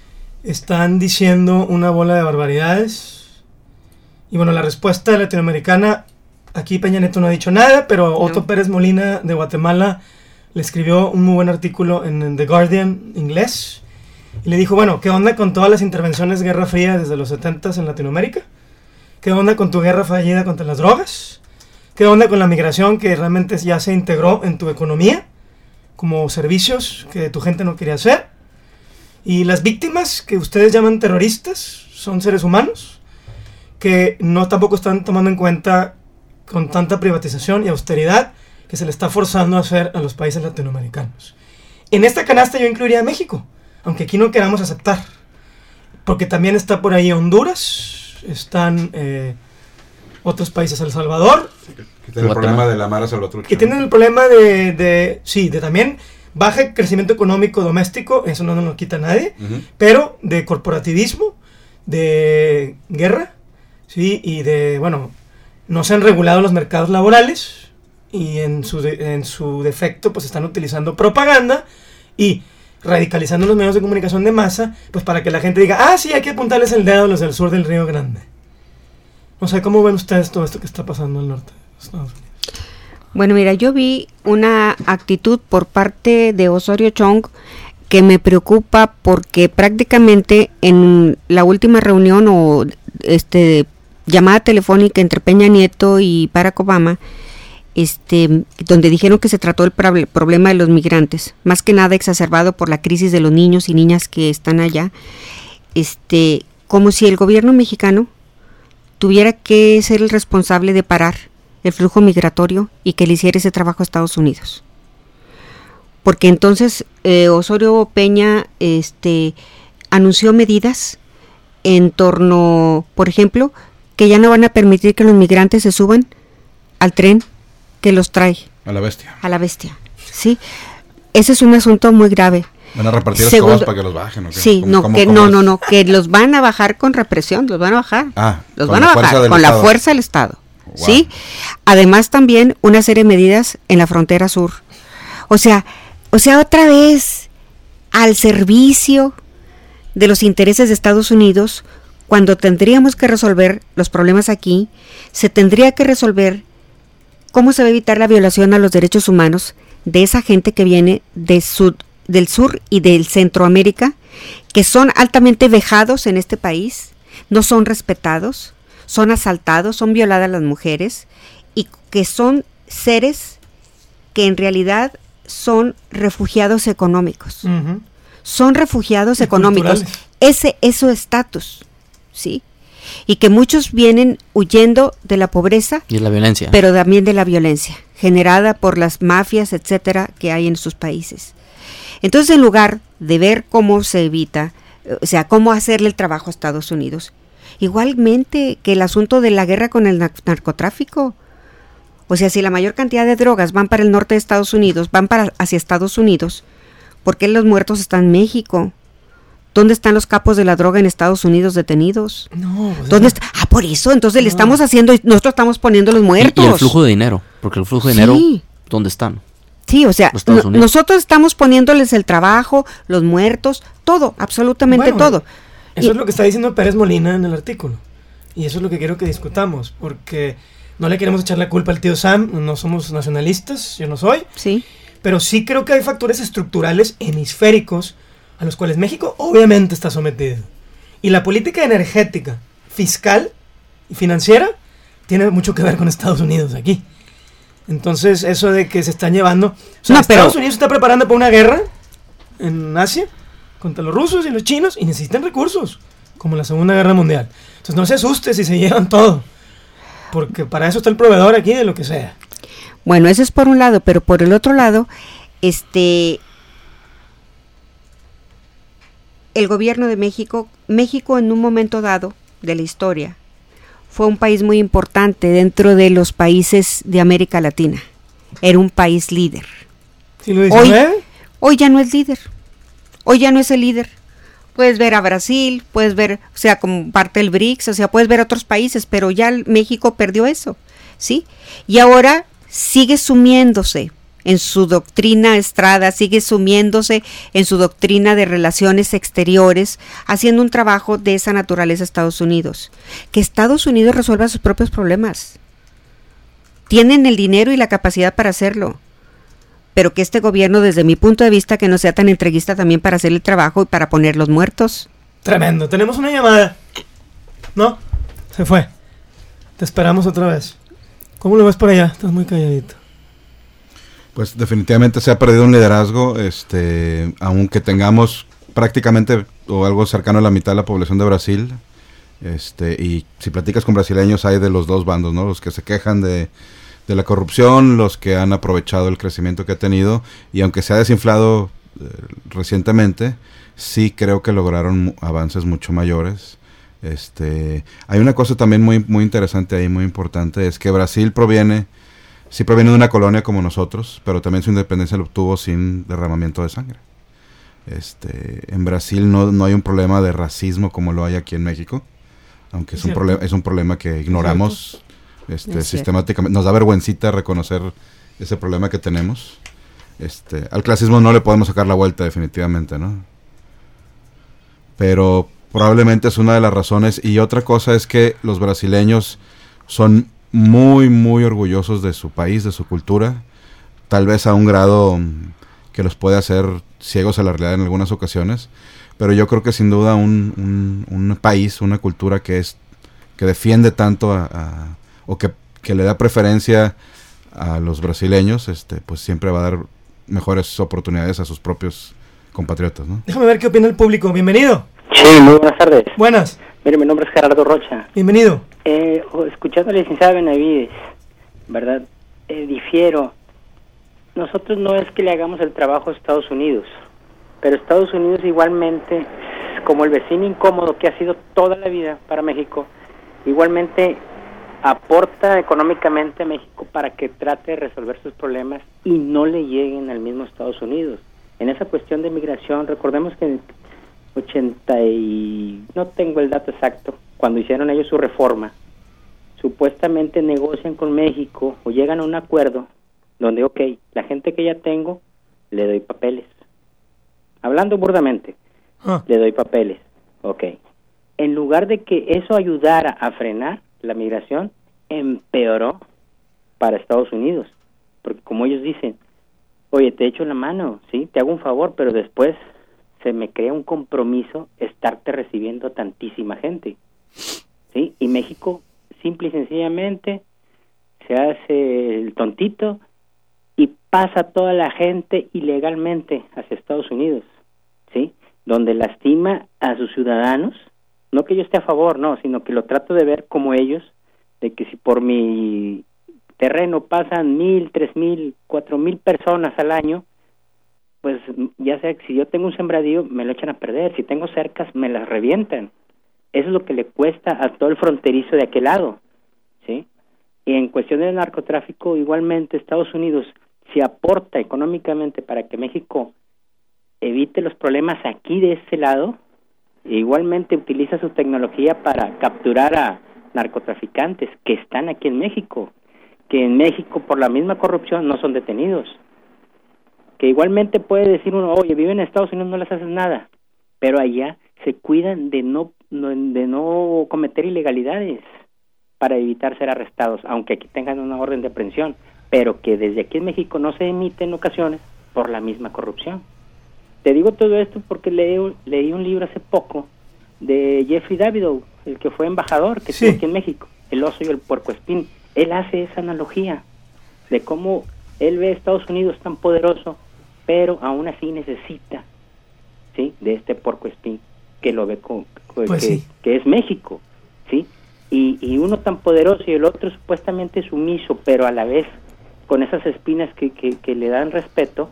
están diciendo una bola de barbaridades. Y bueno, la respuesta latinoamericana, aquí Peña Nieto no ha dicho nada, pero no. Otto Pérez Molina de Guatemala le escribió un muy buen artículo en, en The Guardian inglés, y le dijo, bueno, ¿qué onda con todas las intervenciones de Guerra Fría desde los setentas en Latinoamérica? ¿Qué onda con tu guerra fallida contra las drogas? ¿Qué onda con la migración que realmente ya se integró en tu economía como servicios que tu gente no quería hacer? Y las víctimas que ustedes llaman terroristas son seres humanos que no tampoco están tomando en cuenta con tanta privatización y austeridad que se le está forzando a hacer a los países latinoamericanos. En esta canasta yo incluiría a México, aunque aquí no queramos aceptar, porque también está por ahí Honduras, están... Eh, otros países, El Salvador. Sí, que tienen el problema de la Mara Salvatrucha. Que tienen el problema de, de, sí, de también baja crecimiento económico doméstico, eso no nos lo quita nadie, uh-huh. pero de corporativismo, de guerra, sí, y de, bueno, no se han regulado los mercados laborales, y en su, de, en su defecto, pues están utilizando propaganda, y radicalizando los medios de comunicación de masa, pues para que la gente diga, ah, sí, hay que apuntarles el dedo a los del sur del Río Grande. O sea, ¿cómo ven ustedes todo esto que está pasando al norte de Estados Unidos? Bueno, mira, yo vi una actitud por parte de Osorio Chong que me preocupa porque prácticamente en la última reunión o este llamada telefónica entre Peña Nieto y Barack Obama, este, donde dijeron que se trató el pro- problema de los migrantes, más que nada exacerbado por la crisis de los niños y niñas que están allá, este, como si el gobierno mexicano tuviera que ser el responsable de parar el flujo migratorio y que le hiciera ese trabajo a Estados Unidos. Porque entonces eh, Osorio Peña este, anunció medidas en torno, por ejemplo, que ya no van a permitir que los migrantes se suban al tren que los trae. A la bestia. A la bestia, ¿sí? Ese es un asunto muy grave. Van a repartir Segundo, escobas para que los bajen, ¿o qué? Sí, ¿Cómo, no, cómo, que, cómo no, es? no, no, que los van a bajar con represión, los van a bajar. Ah, los con van a la bajar fuerza con del la Estado. fuerza del Estado, Wow. ¿sí? Además también una serie de medidas en la frontera sur. O sea, o sea, otra vez al servicio de los intereses de Estados Unidos, cuando tendríamos que resolver los problemas aquí, se tendría que resolver cómo se va a evitar la violación a los derechos humanos de esa gente que viene de sud, del sur y del Centroamérica, que son altamente vejados en este país, no son respetados, son asaltados, son violadas las mujeres, y que son seres que en realidad son refugiados económicos. Uh-huh. Son refugiados Y económicos. culturales. Ese es su estatus, ¿sí? Y que muchos vienen huyendo de la pobreza, Y la violencia. pero también de la violencia generada por las mafias, etcétera, que hay en sus países. Entonces, en lugar de ver cómo se evita, o sea, cómo hacerle el trabajo a Estados Unidos, igualmente que el asunto de la guerra con el nar- narcotráfico, o sea, si la mayor cantidad de drogas van para el norte de Estados Unidos, van para hacia Estados Unidos, ¿por qué los muertos están en México? ¿Dónde están los capos de la droga en Estados Unidos detenidos? No, pues ¿Dónde no. está? Ah, por eso, entonces le No. estamos haciendo, nosotros estamos poniendo los Y, muertos. y el flujo de dinero, porque el flujo de Sí. dinero, ¿dónde están? Sí, o sea, Los Estados no- Unidos. nosotros estamos poniéndoles el trabajo, los muertos, todo, absolutamente Bueno, todo. Eso Y- es lo que está diciendo Pérez Molina en el artículo. Y eso es lo que quiero que discutamos, porque no le queremos echar la culpa al tío Sam, no somos nacionalistas, yo no soy. Sí. Pero sí creo que hay factores estructurales hemisféricos a los cuales México obviamente está sometido. Y la política energética, fiscal y financiera tiene mucho que ver con Estados Unidos aquí. Entonces, eso de que se están llevando... O sea, No, pero- Estados Unidos se está preparando para una guerra en Asia contra los rusos y los chinos y necesitan recursos, como la Segunda Guerra Mundial. Entonces, no se asuste si se llevan todo, porque para eso está el proveedor aquí de lo que sea. Bueno, eso es por un lado, pero por el otro lado, este, el gobierno de México, México en un momento dado de la historia, fue un país muy importante dentro de los países de América Latina. Era un país líder. ¿Siglo Hoy, diecinueve? hoy ya no es líder. Hoy ya no es el líder. Puedes ver a Brasil, puedes ver, o sea, como parte del BRICS, o sea, puedes ver a otros países, pero ya el- México perdió eso, ¿sí? Y ahora sigue sumiéndose en su doctrina Estrada, sigue sumiéndose en su doctrina de relaciones exteriores, haciendo un trabajo de esa naturaleza Estados Unidos. Que Estados Unidos resuelva sus propios problemas. Tienen el dinero y la capacidad para hacerlo. Pero que este gobierno, desde mi punto de vista, que no sea tan entreguista también para hacer el trabajo y para poner los muertos. Tremendo, tenemos una llamada. No, se fue. Te esperamos otra vez. ¿Cómo lo ves por allá? Estás muy calladito. Pues definitivamente se ha perdido un liderazgo, este, aunque tengamos prácticamente o algo cercano a la mitad de la población de Brasil, este, y si platicas con brasileños hay de los dos bandos, ¿no? Los que se quejan de, de la corrupción, los que han aprovechado el crecimiento que ha tenido, y aunque se ha desinflado eh, recientemente, sí creo que lograron mu- avances mucho mayores. Este, hay una cosa también muy muy interesante ahí, muy importante, es que Brasil proviene sí proviene de una colonia como nosotros, pero también su independencia lo obtuvo sin derramamiento de sangre. Este, en Brasil no, no hay un problema de racismo como lo hay aquí en México, aunque es, Es un cierto. problema es un problema que ignoramos este, Es cierto. sistemáticamente. Nos da vergüencita reconocer ese problema que tenemos. Este, al clasismo no le podemos sacar la vuelta definitivamente, ¿no? Pero probablemente es una de las razones. Y otra cosa es que los brasileños son muy, muy orgullosos de su país, de su cultura, tal vez a un grado mm, que los puede hacer ciegos a la realidad en algunas ocasiones, pero yo creo que sin duda un, un, un país, una cultura que es que defiende tanto a, a- o que, que le da preferencia a los brasileños, este, pues siempre va a dar mejores oportunidades a sus propios compatriotas, ¿no? Déjame ver qué opina el público. Bienvenido. Sí, muy buenas tardes. Buenas. Mire, mi nombre es Gerardo Rocha. Bienvenido. Eh, o- escuchando a la licenciada Benavides, ¿verdad? Eh, difiero. Nosotros no es que le hagamos el trabajo a Estados Unidos, pero Estados Unidos igualmente, como el vecino incómodo que ha sido toda la vida para México, igualmente aporta económicamente a México para que trate de resolver sus problemas y no le lleguen al mismo Estados Unidos. En esa cuestión de migración, recordemos que en ochenta y no tengo el dato exacto, cuando hicieron ellos su reforma, supuestamente negocian con México o llegan a un acuerdo donde, ok, la gente que ya tengo, le doy papeles. Hablando burdamente, ah. le doy papeles, ok. En lugar de que eso ayudara a frenar la migración, empeoró para Estados Unidos, porque como ellos dicen, oye, te echo la mano, sí, te hago un favor, pero después se me crea un compromiso estarte recibiendo a tantísima gente, sí, y México simple y sencillamente se hace el tontito y pasa toda la gente ilegalmente hacia Estados Unidos, sí, donde lastima a sus ciudadanos. No que yo esté a favor, no, sino que lo trato de ver como ellos, de que si por mi terreno pasan mil, tres mil, cuatro mil personas al año, pues ya sea que si yo tengo un sembradío, me lo echan a perder, si tengo cercas, me las revientan. Eso es lo que le cuesta a todo el fronterizo de aquel lado, ¿sí? Y en cuestión del narcotráfico, igualmente Estados Unidos, si aporta económicamente para que México evite los problemas aquí de este lado, igualmente utiliza su tecnología para capturar a narcotraficantes que están aquí en México, que en México por la misma corrupción no son detenidos, que igualmente puede decir uno, oye, viven en Estados Unidos, no les haces nada, pero allá se cuidan de no, no de no cometer ilegalidades para evitar ser arrestados, aunque aquí tengan una orden de aprehensión, pero que desde aquí en México no se emite en ocasiones por la misma corrupción. Te digo todo esto porque leí, leí un libro hace poco de Jeffrey Davidow, el que fue embajador que sí. estuvo aquí en México, El oso y el puercoespín. Él hace esa analogía de cómo él ve a Estados Unidos tan poderoso, pero aún así necesita, ¿sí?, de este puercoespín que lo ve con, con pues que, sí. que es México, ¿sí? Y, y uno tan poderoso y el otro supuestamente sumiso, pero a la vez con esas espinas que, que, que le dan respeto.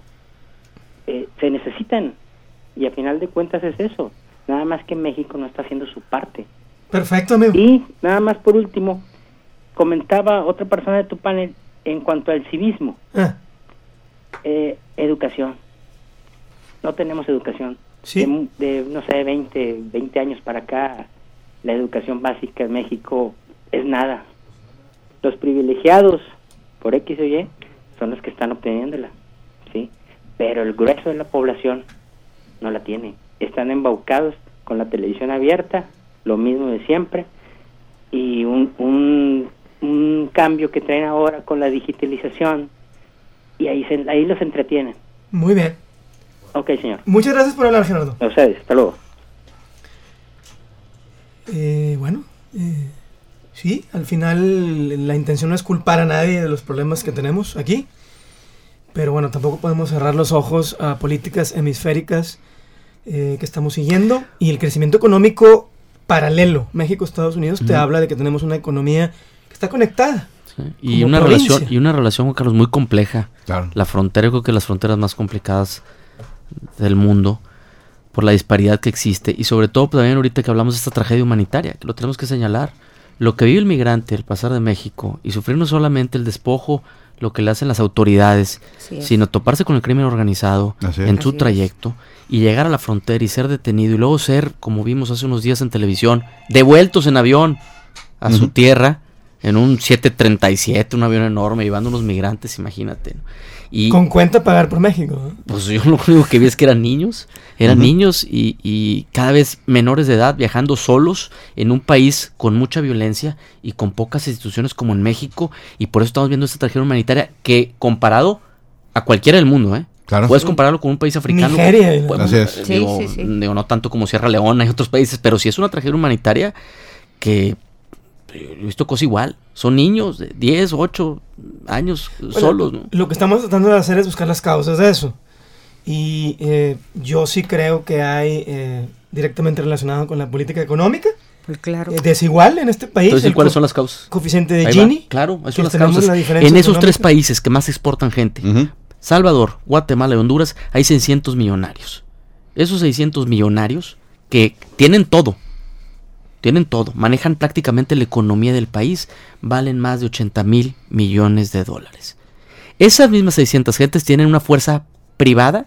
Eh, se necesitan, y a final de cuentas es eso, nada más que México no está haciendo su parte. Perfecto, amigo. Y nada más por último, comentaba otra persona de tu panel en cuanto al civismo. Ah. Eh, educación. No tenemos educación. ¿Sí? De, de, no sé, veinte, veinte años para acá, la educación básica en México es nada. Los privilegiados, por X o Y, son los que están obteniéndola, ¿sí? Pero el grueso de la población no la tiene. Están embaucados con la televisión abierta, lo mismo de siempre, y un, un, un cambio que traen ahora con la digitalización, y ahí, se, ahí los entretienen. Muy bien. Ok, señor. Muchas gracias por hablar, Gerardo. A ustedes, hasta luego. Eh, bueno, eh, sí, al final la intención no es culpar a nadie de los problemas que tenemos aquí. Pero bueno, tampoco podemos cerrar los ojos a políticas hemisféricas eh, que estamos siguiendo. Y el crecimiento económico paralelo, México-Estados Unidos, uh-huh. te habla de que tenemos una economía que está conectada. Sí. Y una relación, y una relación, Juan Carlos, muy compleja. Claro. La frontera, creo que las fronteras más complicadas del mundo, por la disparidad que existe. Y sobre todo también ahorita que hablamos de esta tragedia humanitaria, que lo tenemos que señalar. Lo que vive el migrante al pasar de México y sufrir no solamente el despojo, lo que le hacen las autoridades, sino toparse con el crimen organizado en su trayecto y llegar a la frontera y ser detenido y luego ser, como vimos hace unos días en televisión, devueltos en avión a uh-huh. su tierra en un siete treinta y siete, un avión enorme, llevando unos migrantes, imagínate, ¿no? Y, con cuenta pagar por México, ¿no? Pues yo lo único que vi es que eran niños, eran uh-huh. niños y, y cada vez menores de edad viajando solos en un país con mucha violencia y con pocas instituciones como en México, y por eso estamos viendo esta tragedia humanitaria que comparado a cualquiera del mundo, ¿eh? Claro. Puedes compararlo con un país africano. Nigeria. Pues, Así es. Digo, sí, sí, sí. digo, no tanto como Sierra Leona y otros países, pero sí es una tragedia humanitaria que he visto cosas igual. Son niños de diez, ocho años bueno, solos, ¿no? Lo que estamos tratando de hacer es buscar las causas de eso. Y eh, yo sí creo que hay eh, directamente relacionado con la política económica. Pues claro. Eh, desigual en este país. Entonces, ¿cuáles son las causas? Coeficiente de Gini. Claro, esas son las causas. En esos económica. tres países que más exportan gente, uh-huh. Salvador, Guatemala y Honduras, hay seiscientos millonarios. Esos seiscientos millonarios que tienen todo, tienen todo, manejan prácticamente la economía del país, valen más de ochenta mil millones de dólares. Esas mismas seiscientas gentes tienen una fuerza privada,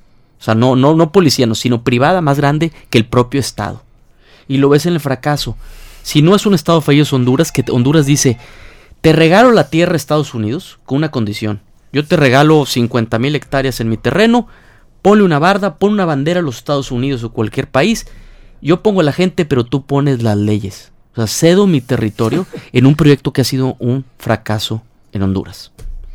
o sea, no, no, no policiana, sino privada más grande que el propio Estado. Y lo ves en el fracaso. Si no es un Estado fallido, es Honduras, que Honduras dice, te regalo la tierra a Estados Unidos con una condición. Yo te regalo cincuenta mil hectáreas en mi terreno, ponle una barda, pon una bandera a los Estados Unidos o cualquier país, yo pongo a la gente, pero tú pones las leyes. O sea, cedo mi territorio en un proyecto que ha sido un fracaso en Honduras.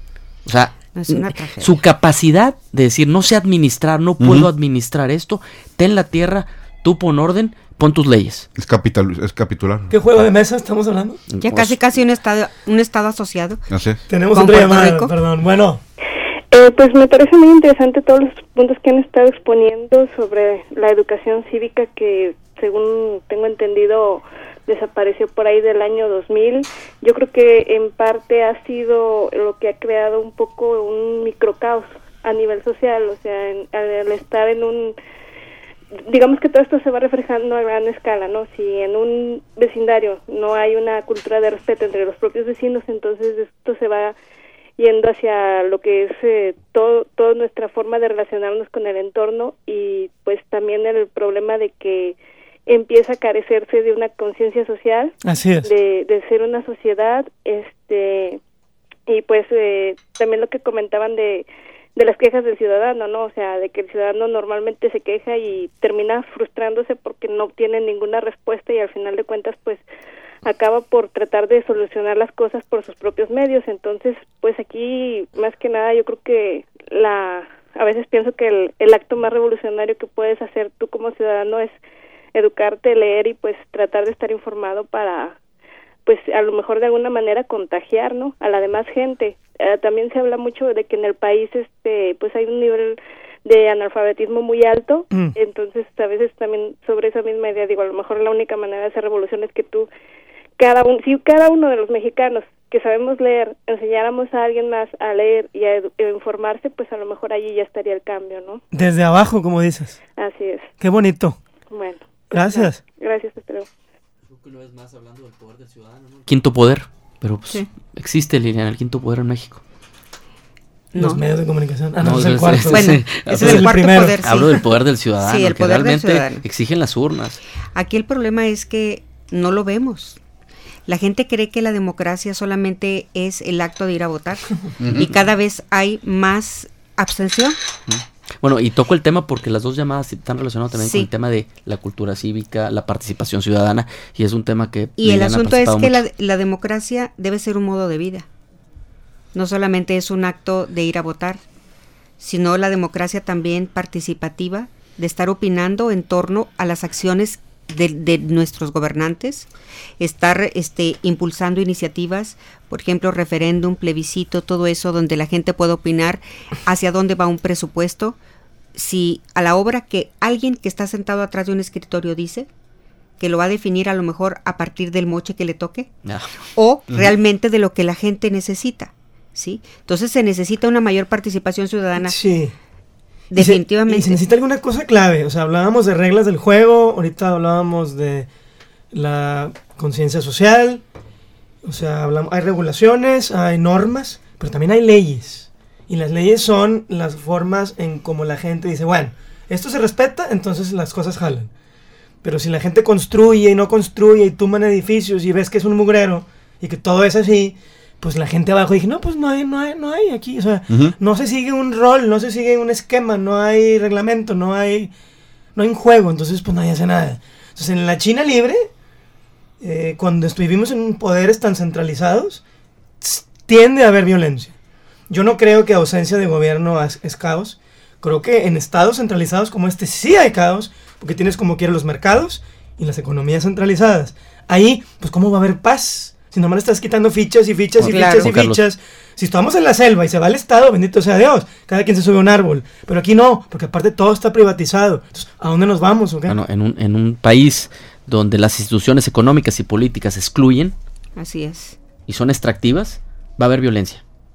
O sea, no es una tragedia. Su capacidad de decir, no sé administrar, no puedo uh-huh. administrar esto, ten la tierra, tú pon orden, pon tus leyes. Es, capital, es capitular. ¿Qué juego de mesa estamos hablando? Ya pues, casi casi un estado, un estado asociado. Así es. Tenemos otra llamada, perdón, bueno. Eh, pues me parece muy interesante todos los puntos que han estado exponiendo sobre la educación cívica que, según tengo entendido, desapareció por ahí del año dos mil. Yo creo que en parte ha sido lo que ha creado un poco un microcaos a nivel social, o sea, en, al estar en un... Digamos que todo esto se va reflejando a gran escala, ¿no? Si en un vecindario no hay una cultura de respeto entre los propios vecinos, entonces esto se va yendo hacia lo que es eh, todo toda nuestra forma de relacionarnos con el entorno, y pues también el problema de que empieza a carecerse de una conciencia social. Así es. de, de ser una sociedad, este y pues eh, también lo que comentaban de de las quejas del ciudadano, ¿no? O sea, de que el ciudadano normalmente se queja y termina frustrándose porque no obtiene ninguna respuesta, y al final de cuentas pues acaba por tratar de solucionar las cosas por sus propios medios. Entonces, pues aquí, más que nada, yo creo que la a veces pienso que el, el acto más revolucionario que puedes hacer tú como ciudadano es educarte, leer y pues tratar de estar informado para, pues a lo mejor de alguna manera contagiar, ¿no?, a la demás gente. Eh, también se habla mucho de que en el país este pues hay un nivel de analfabetismo muy alto, mm. entonces a veces también sobre esa misma idea digo, a lo mejor la única manera de hacer revolución es que tú, cada un, si cada uno de los mexicanos que sabemos leer, enseñáramos a alguien más a leer y a, edu- a informarse, pues a lo mejor allí ya estaría el cambio, ¿no? Desde abajo, como dices. Así es. Qué bonito. Bueno. Gracias. Gracias, hasta luego. Creo que una vez más hablando del poder del ciudadano, ¿no? Quinto poder, pero pues sí. Existe, Liliana, el quinto poder en México. Los no. medios de comunicación. Ah, no, no es el cuarto. Bueno, sí. ese es el cuarto primero. poder. Sí. Hablo del poder del ciudadano, sí, el que poder realmente del ciudadano. Exigen las urnas. Aquí el problema es que no lo vemos. La gente cree que la democracia solamente es el acto de ir a votar y cada vez hay más abstención. Bueno, y toco el tema porque las dos llamadas están relacionadas también sí. con el tema de la cultura cívica, la participación ciudadana, y es un tema que... Y el asunto es que la, mucho. la democracia debe ser un modo de vida. No solamente es un acto de ir a votar, sino la democracia también participativa, de estar opinando en torno a las acciones de, de nuestros gobernantes, estar este, impulsando iniciativas, por ejemplo, referéndum, plebiscito, todo eso donde la gente puede opinar hacia dónde va un presupuesto, si a la obra que alguien que está sentado atrás de un escritorio dice, que lo va a definir a lo mejor a partir del moche que le toque, no. o uh-huh. realmente de lo que la gente necesita, ¿sí? Entonces se necesita una mayor participación ciudadana. Sí. Definitivamente. Y se, y se necesita alguna cosa clave, o sea, hablábamos de reglas del juego, ahorita hablábamos de la conciencia social, o sea, hablamos, hay regulaciones, hay normas, pero también hay leyes, y las leyes son las formas en cómo la gente dice, bueno, esto se respeta, entonces las cosas jalan. Pero si la gente construye y no construye y tumban edificios y ves que es un mugrero y que todo es así, pues la gente abajo dice, no, pues no hay, no hay, no hay aquí, o sea, uh-huh. no se sigue un rol, no se sigue un esquema, no hay reglamento, no hay, no hay un juego, entonces pues nadie hace nada. Entonces en la China libre, eh, cuando vivimos en poderes tan centralizados, tiende a haber violencia. Yo no creo que ausencia de gobierno es, es caos, creo que en estados centralizados como este sí hay caos, porque tienes como quieren los mercados y las economías centralizadas. Ahí, pues ¿cómo va a haber paz? Si nomás le estás quitando fichas y fichas y claro. fichas y Carlos. fichas. Si estamos en la selva y se va al estado, bendito sea Dios, cada quien se sube a un árbol. Pero aquí no, porque aparte todo está privatizado. Entonces, ¿a dónde nos vamos? ¿Okay? Bueno, en un, en un país donde las instituciones económicas y políticas excluyen, así es, y son extractivas, va a haber violencia.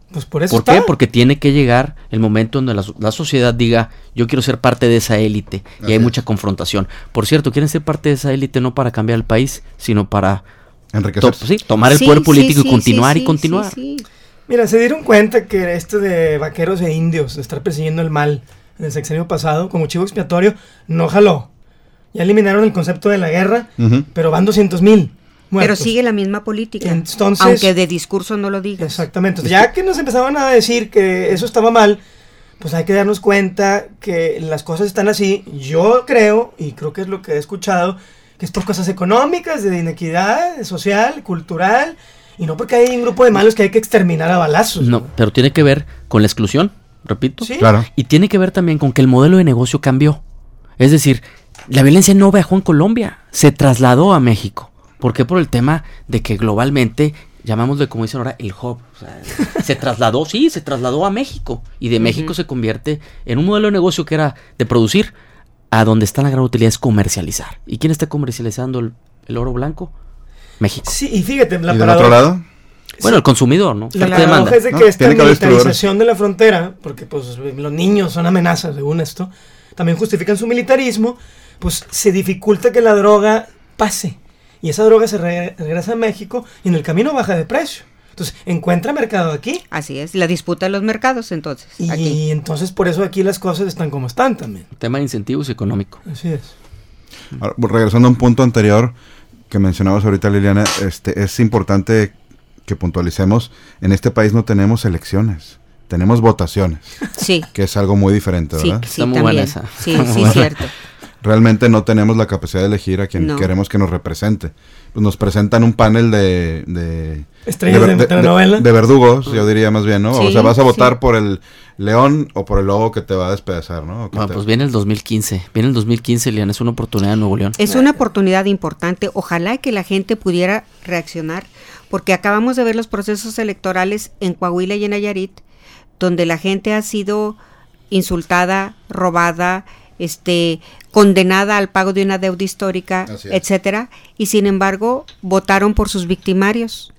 Pues por eso ¿Por está. qué? Porque tiene que llegar el momento donde la, la sociedad diga, yo quiero ser parte de esa élite, y Así hay es. mucha confrontación. Por cierto, quieren ser parte de esa élite no para cambiar el país, sino para enriquecerse. To, sí, tomar el Sí, poder sí, político sí, y continuar sí, y sí, continuar. sí, sí. Mira, se dieron cuenta que esto de vaqueros e indios, de estar persiguiendo el mal en el sexenio pasado, como chivo expiatorio, no jaló. Ya eliminaron el concepto de la guerra, Ujú. pero van doscientos mil muertos. Pero sigue la misma política, Entonces- aunque de discurso no lo digas. Exactamente. Entonces, ya que nos empezaban a decir que eso estaba mal, pues hay que darnos cuenta que las cosas están así. Yo creo, y creo que es lo que he escuchado, que es por cosas económicas, de inequidad social, cultural, y no porque hay un grupo de malos que hay que exterminar a balazos. No, pero tiene que ver con la exclusión, repito. Sí. Claro. Y tiene que ver también con que el modelo de negocio cambió. Es decir, la violencia no viajó en Colombia, se trasladó a México. ¿Por qué? Por el tema de que globalmente, llamámosle como dicen ahora, el hub. O sea, se trasladó, sí, se trasladó a México. Y de México se convierte en un modelo de negocio que era de producir, a donde está la gran utilidad es comercializar. ¿Y quién está comercializando el, el oro blanco? México. Sí, y fíjate, la ¿Y del paradoja- otro lado? Bueno, el consumidor, ¿no? La Oferta y demanda. paradoja es de ¿no? que esta Tiene que haber militarización de la frontera, porque pues los niños son amenazas según esto, también justifican su militarismo, pues se dificulta que la droga pase. Y esa droga se re- regresa a México y en el camino baja de precio. Entonces, encuentra mercado aquí. Así es, la disputa de los mercados, entonces. Y aquí. entonces por eso aquí las cosas están como están también. Tema de incentivos económico. Así es. Ahora, regresando a un punto anterior que mencionabas ahorita, Liliana, este, es importante que puntualicemos, en este país no tenemos elecciones, tenemos votaciones. Sí. Que es algo muy diferente, Sí, ¿verdad? sí, también. Sí, sí, cierto. Realmente no tenemos la capacidad de elegir a quien No. queremos que nos represente. Pues nos presentan un panel de... de Estrellas de telenovela. de verdugos, yo diría más bien, ¿no? Sí, o sea, vas a votar sí. por el león o por el lobo que te va a despedazar, ¿no? O que Bueno, te- pues viene el dos mil quince. Viene el dos mil quince, Liana, es una oportunidad en Nuevo León. Es una oportunidad importante. Ojalá que la gente pudiera reaccionar, porque acabamos de ver los procesos electorales en Coahuila y en Nayarit, donde la gente ha sido insultada, robada, este, condenada al pago de una deuda histórica, Así es. etcétera, y sin embargo votaron por sus victimarios.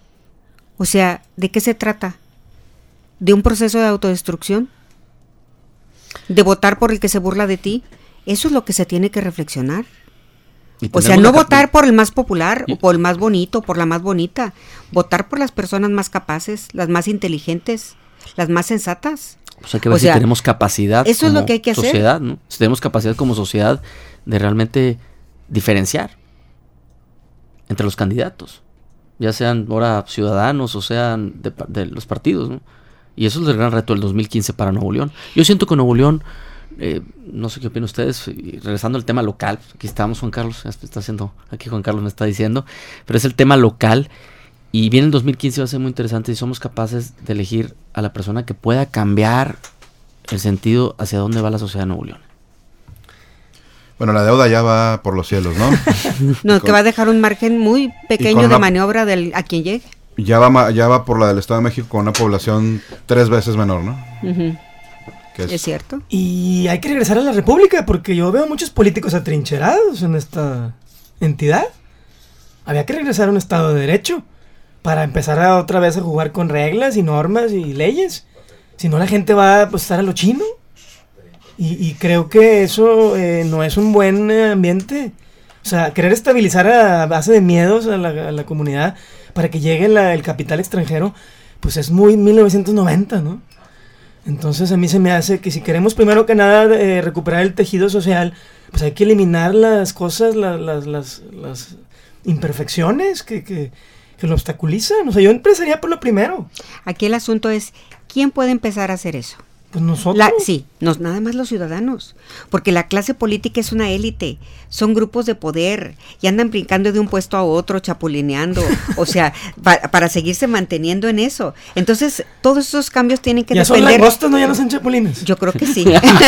O sea, ¿de qué se trata? ¿De un proceso de autodestrucción? ¿De votar por el que se burla de ti? Eso es lo que se tiene que reflexionar. Y O sea, tenemos no la cap- votar por el más popular Y- o por el más bonito, por la más bonita. Votar por las personas más capaces, las más inteligentes, las más sensatas. Pues hay que ver O si sea, tenemos capacidad eso es lo como que hay que hacer. sociedad, ¿no? Si tenemos capacidad como sociedad de realmente diferenciar entre los candidatos, ya sean ahora ciudadanos o sean de, pa- de los partidos, ¿no? Y eso es el gran reto del dos mil quince para Nuevo León. Yo siento que Nuevo León, eh, no sé qué opinan ustedes, y regresando al tema local, aquí estamos, Juan Carlos, ya está haciendo, aquí Juan Carlos me está diciendo, pero es el tema local. Y viene el dos mil quince, va a ser muy interesante si somos capaces de elegir a la persona que pueda cambiar el sentido hacia dónde va la sociedad de Nuevo León. Bueno, la deuda ya va por los cielos, ¿no? No, que va a dejar un margen muy pequeño con de la- maniobra del, a quien llegue. Ya va, ma- ya va por la del Estado de México con una población tres veces menor, ¿no? Ujú. Que Es cierto. Y hay que regresar a la República, porque yo veo muchos políticos atrincherados en esta entidad. Había que regresar a un Estado de Derecho para empezar a otra vez a jugar con reglas y normas y leyes. Si no, la gente va a pues, estar a lo chino. Y, y creo que eso eh, no es un buen eh, ambiente. O sea, querer estabilizar a base de miedos a la, a la comunidad para que llegue la- el capital extranjero, pues es muy mil novecientos noventa, ¿no? Entonces a mí se me hace que si queremos primero que nada eh, recuperar el tejido social, pues hay que eliminar las cosas, la- las, las, las imperfecciones que, que, que lo obstaculizan. O sea, yo empezaría por lo primero. Aquí el asunto es, ¿quién puede empezar a hacer eso? Pues nosotros. La- sí, nos, nada más los ciudadanos, porque la clase política es una élite, son grupos de poder y andan brincando de un puesto a otro, chapulineando, o sea, pa- para seguirse manteniendo en eso. Entonces, todos esos cambios tienen que Ya son depender. langostas, ¿no? Ya no son chapulines. Yo creo que sí.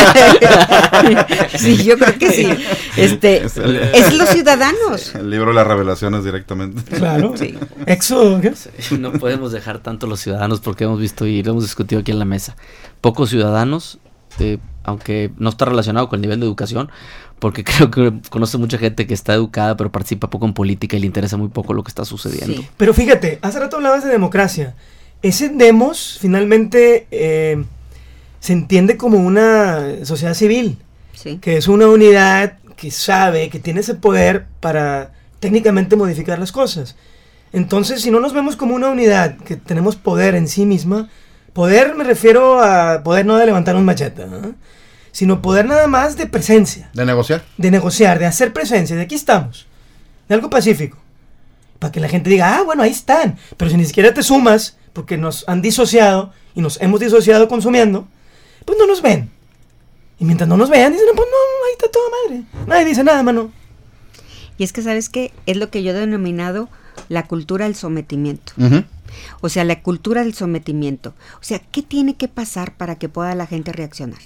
Sí, yo creo que sí. Este, Es el- es los ciudadanos. El libro de las revelaciones directamente. Claro. Sí. Éxodo, ¿qué? No podemos dejar tanto los ciudadanos porque hemos visto y lo hemos discutido aquí en la mesa. Pocos ciudadanos, eh, aunque no está relacionado con el nivel de educación, porque creo que conoce mucha gente que está educada pero participa poco en política y le interesa muy poco lo que está sucediendo. Sí. Pero fíjate, hace rato hablabas de democracia. ese demos finalmente eh, se entiende como una sociedad civil, sí. que es una unidad que sabe, que tiene ese poder para técnicamente modificar las cosas. Entonces, si no nos vemos como una unidad que tenemos poder en sí misma, poder me refiero a poder no de levantar un machete, ¿no? Sino poder nada más de presencia. De negociar. De negociar, de hacer presencia, de aquí estamos, de algo pacífico. Para que la gente diga, ah, bueno, ahí están. Pero si ni siquiera te sumas, porque nos han disociado y nos hemos disociado consumiendo, pues no nos ven. Y mientras no nos vean, dicen, no, pues no, ahí está toda madre. Nadie dice nada, mano. Y es que, ¿sabes qué? Es lo que yo he denominado la cultura del sometimiento. Uh-huh. O sea, la cultura del sometimiento. O sea, ¿qué tiene que pasar para que pueda la gente reaccionar?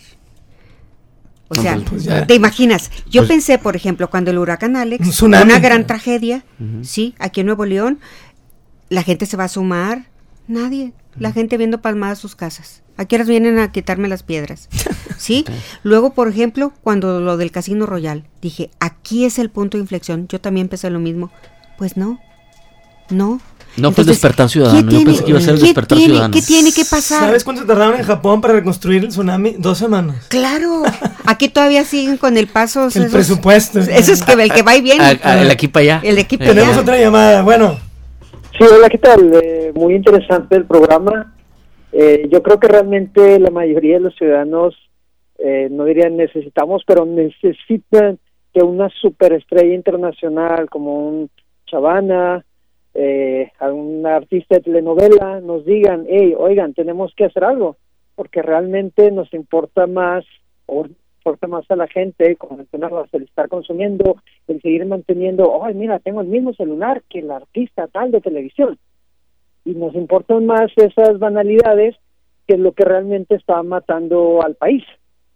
O sea, pues ya. ¿te imaginas? Yo Pues, pensé, por ejemplo, cuando el huracán Alex, tsunami. una gran tragedia, Ujú. sí, aquí en Nuevo León, la gente se va a sumar, nadie, la gente viendo palmadas sus casas. ¿A qué horas vienen a quitarme las piedras? ¿Sí? Luego, por ejemplo, cuando lo del Casino Royal, dije, aquí es el punto de inflexión, yo también pensé lo mismo. Pues no, no. No fue el despertar ciudadano, yo pensé que iba a ser el ¿qué despertar tiene, ciudadano. ¿Qué tiene que pasar? ¿Sabes cuánto tardaron en Japón para reconstruir el tsunami? Dos semanas. Claro, aquí todavía siguen con el paso. El presupuesto. Eso es que el que va y viene. Ah, ah, el aquí para allá. El de aquí para Tenemos allá. otra llamada, bueno. Sí, hola, ¿qué tal? Eh, muy interesante el programa. Eh, yo creo que realmente la mayoría de los ciudadanos, eh, no dirían necesitamos, pero necesitan que una superestrella internacional como un Chavana, eh, a un artista de telenovela, nos digan, hey, oigan, tenemos que hacer algo, porque realmente nos importa más, o importa más a la gente, como mencionabas, el estar consumiendo, el seguir manteniendo, ay, mira, tengo el mismo celular que el artista tal de televisión. Y nos importan más esas banalidades que lo que realmente está matando al país.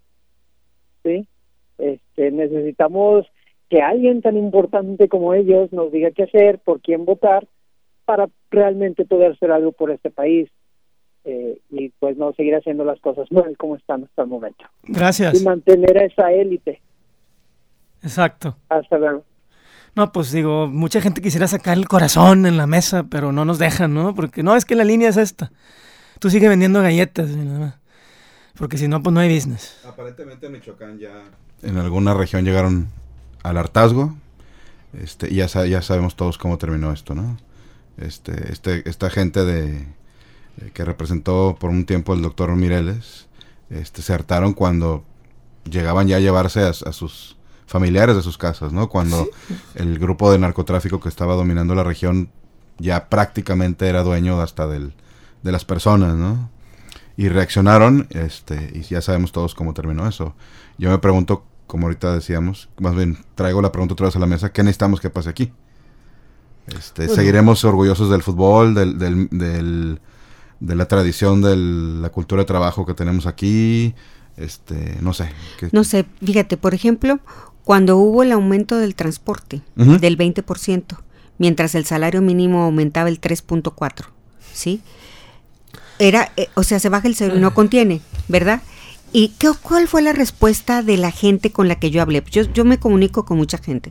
¿Sí? Este, necesitamos que alguien tan importante como ellos nos diga qué hacer, por quién votar, para realmente poder hacer algo por este país. Eh, y pues no seguir haciendo las cosas mal como están hasta el momento. Gracias. Y mantener a esa élite. Exacto. Hasta luego. No, pues digo, mucha gente quisiera sacar el corazón en la mesa, pero no nos dejan, ¿no? Porque no, es que la línea es esta. Tú sigue vendiendo galletas, y nada más. Porque si no, pues no hay business. Aparentemente en Michoacán ya en alguna región llegaron al hartazgo. Este, y ya, sa- ya sabemos todos cómo terminó esto, ¿no? Este, este, esta gente de eh, que representó por un tiempo el doctor Mireles, este, se hartaron cuando llegaban ya a llevarse a, a sus familiares de sus casas, ¿no? Cuando sí. el grupo de narcotráfico que estaba dominando la región ya prácticamente era dueño hasta del, de las personas, ¿no? Y reaccionaron, este, y ya sabemos todos cómo terminó eso. Yo me pregunto, como ahorita decíamos, más bien traigo la pregunta otra vez a la mesa, ¿qué necesitamos que pase aquí? Este, bueno. ¿Seguiremos orgullosos del fútbol, del, del, del, de la tradición, de la cultura de trabajo que tenemos aquí? Este, no sé. ¿qué? No sé, fíjate, por ejemplo, cuando hubo el aumento del transporte uh-huh. del veinte por ciento, mientras el salario mínimo aumentaba el tres punto cuatro, ¿sí? Era, eh, o sea, se baja el cero y no contiene, ¿verdad? ¿Y qué, cuál fue la respuesta de la gente con la que yo hablé? Yo, yo me comunico con mucha gente.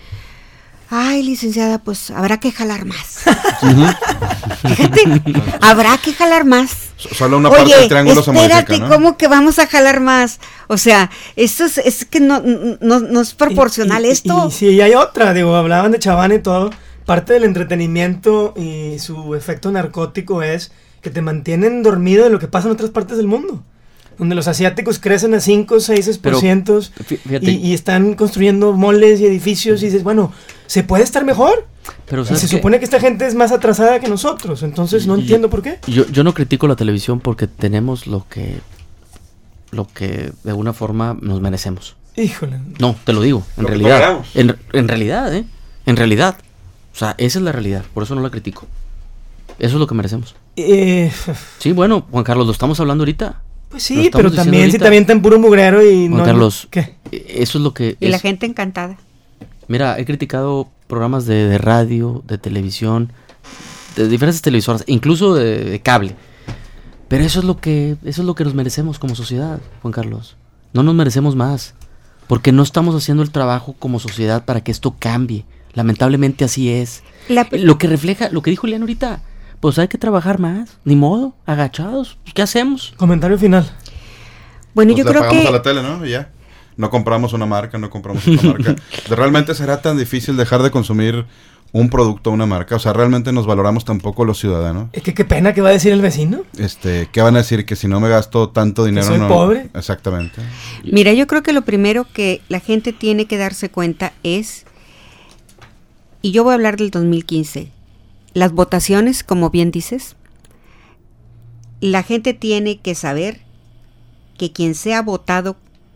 Ay, licenciada, pues habrá que jalar más. Uh-huh. Fíjate, habrá que jalar más. Solo una parte Oye, del triángulo se modifica, espérate, ¿no? ¿cómo que vamos a jalar más? O sea, esto es, es que no, no, no es proporcional y, y, esto. Y, y sí, hay otra, digo, hablaban de Chavana y todo. Parte del entretenimiento y su efecto narcótico es que te mantienen dormido de lo que pasa en otras partes del mundo. Donde los asiáticos crecen a cinco o seis por ciento y, y están construyendo moles y edificios y dices, bueno, ¿se puede estar mejor? Pero y se que supone que esta gente es más atrasada que nosotros, entonces no yo, entiendo por qué. Yo, yo no critico la televisión porque tenemos lo que, lo que de alguna forma nos merecemos. Híjole. No, te lo digo, en lo realidad. En, en realidad, ¿eh? En realidad. O sea, esa es la realidad, por eso no la critico. Eso es lo que merecemos. Eh, sí, bueno, Juan Carlos, lo estamos hablando ahorita. Pues sí, pero también ahorita. Si te avientan puro mugrero y Juan no... Carlos, ¿qué? Eso es lo que... Y es. La gente encantada. Mira, he criticado programas de, de radio, de televisión, de diferentes televisoras, incluso de, de cable. Pero eso es lo que eso es lo que nos merecemos como sociedad, Juan Carlos. No nos merecemos más, porque no estamos haciendo el trabajo como sociedad para que esto cambie. Lamentablemente así es. La... Lo que refleja, lo que dijo León ahorita, pues hay que trabajar más, ni modo, agachados, ¿qué hacemos? Comentario final. Bueno, pues yo le creo pagamos que... a la tele, ¿no? Y ya. No compramos una marca, no compramos otra marca. ¿Realmente será tan difícil dejar de consumir un producto, una marca? O sea, ¿realmente nos valoramos tampoco los ciudadanos? Es que qué pena que va a decir el vecino. Este, ¿qué van a decir? Que si no me gasto tanto dinero... ¿Que soy no... pobre? Exactamente. Mira, yo creo que lo primero que la gente tiene que darse cuenta es, y yo voy a hablar del dos mil quince, las votaciones, como bien dices, la gente tiene que saber que quien sea votado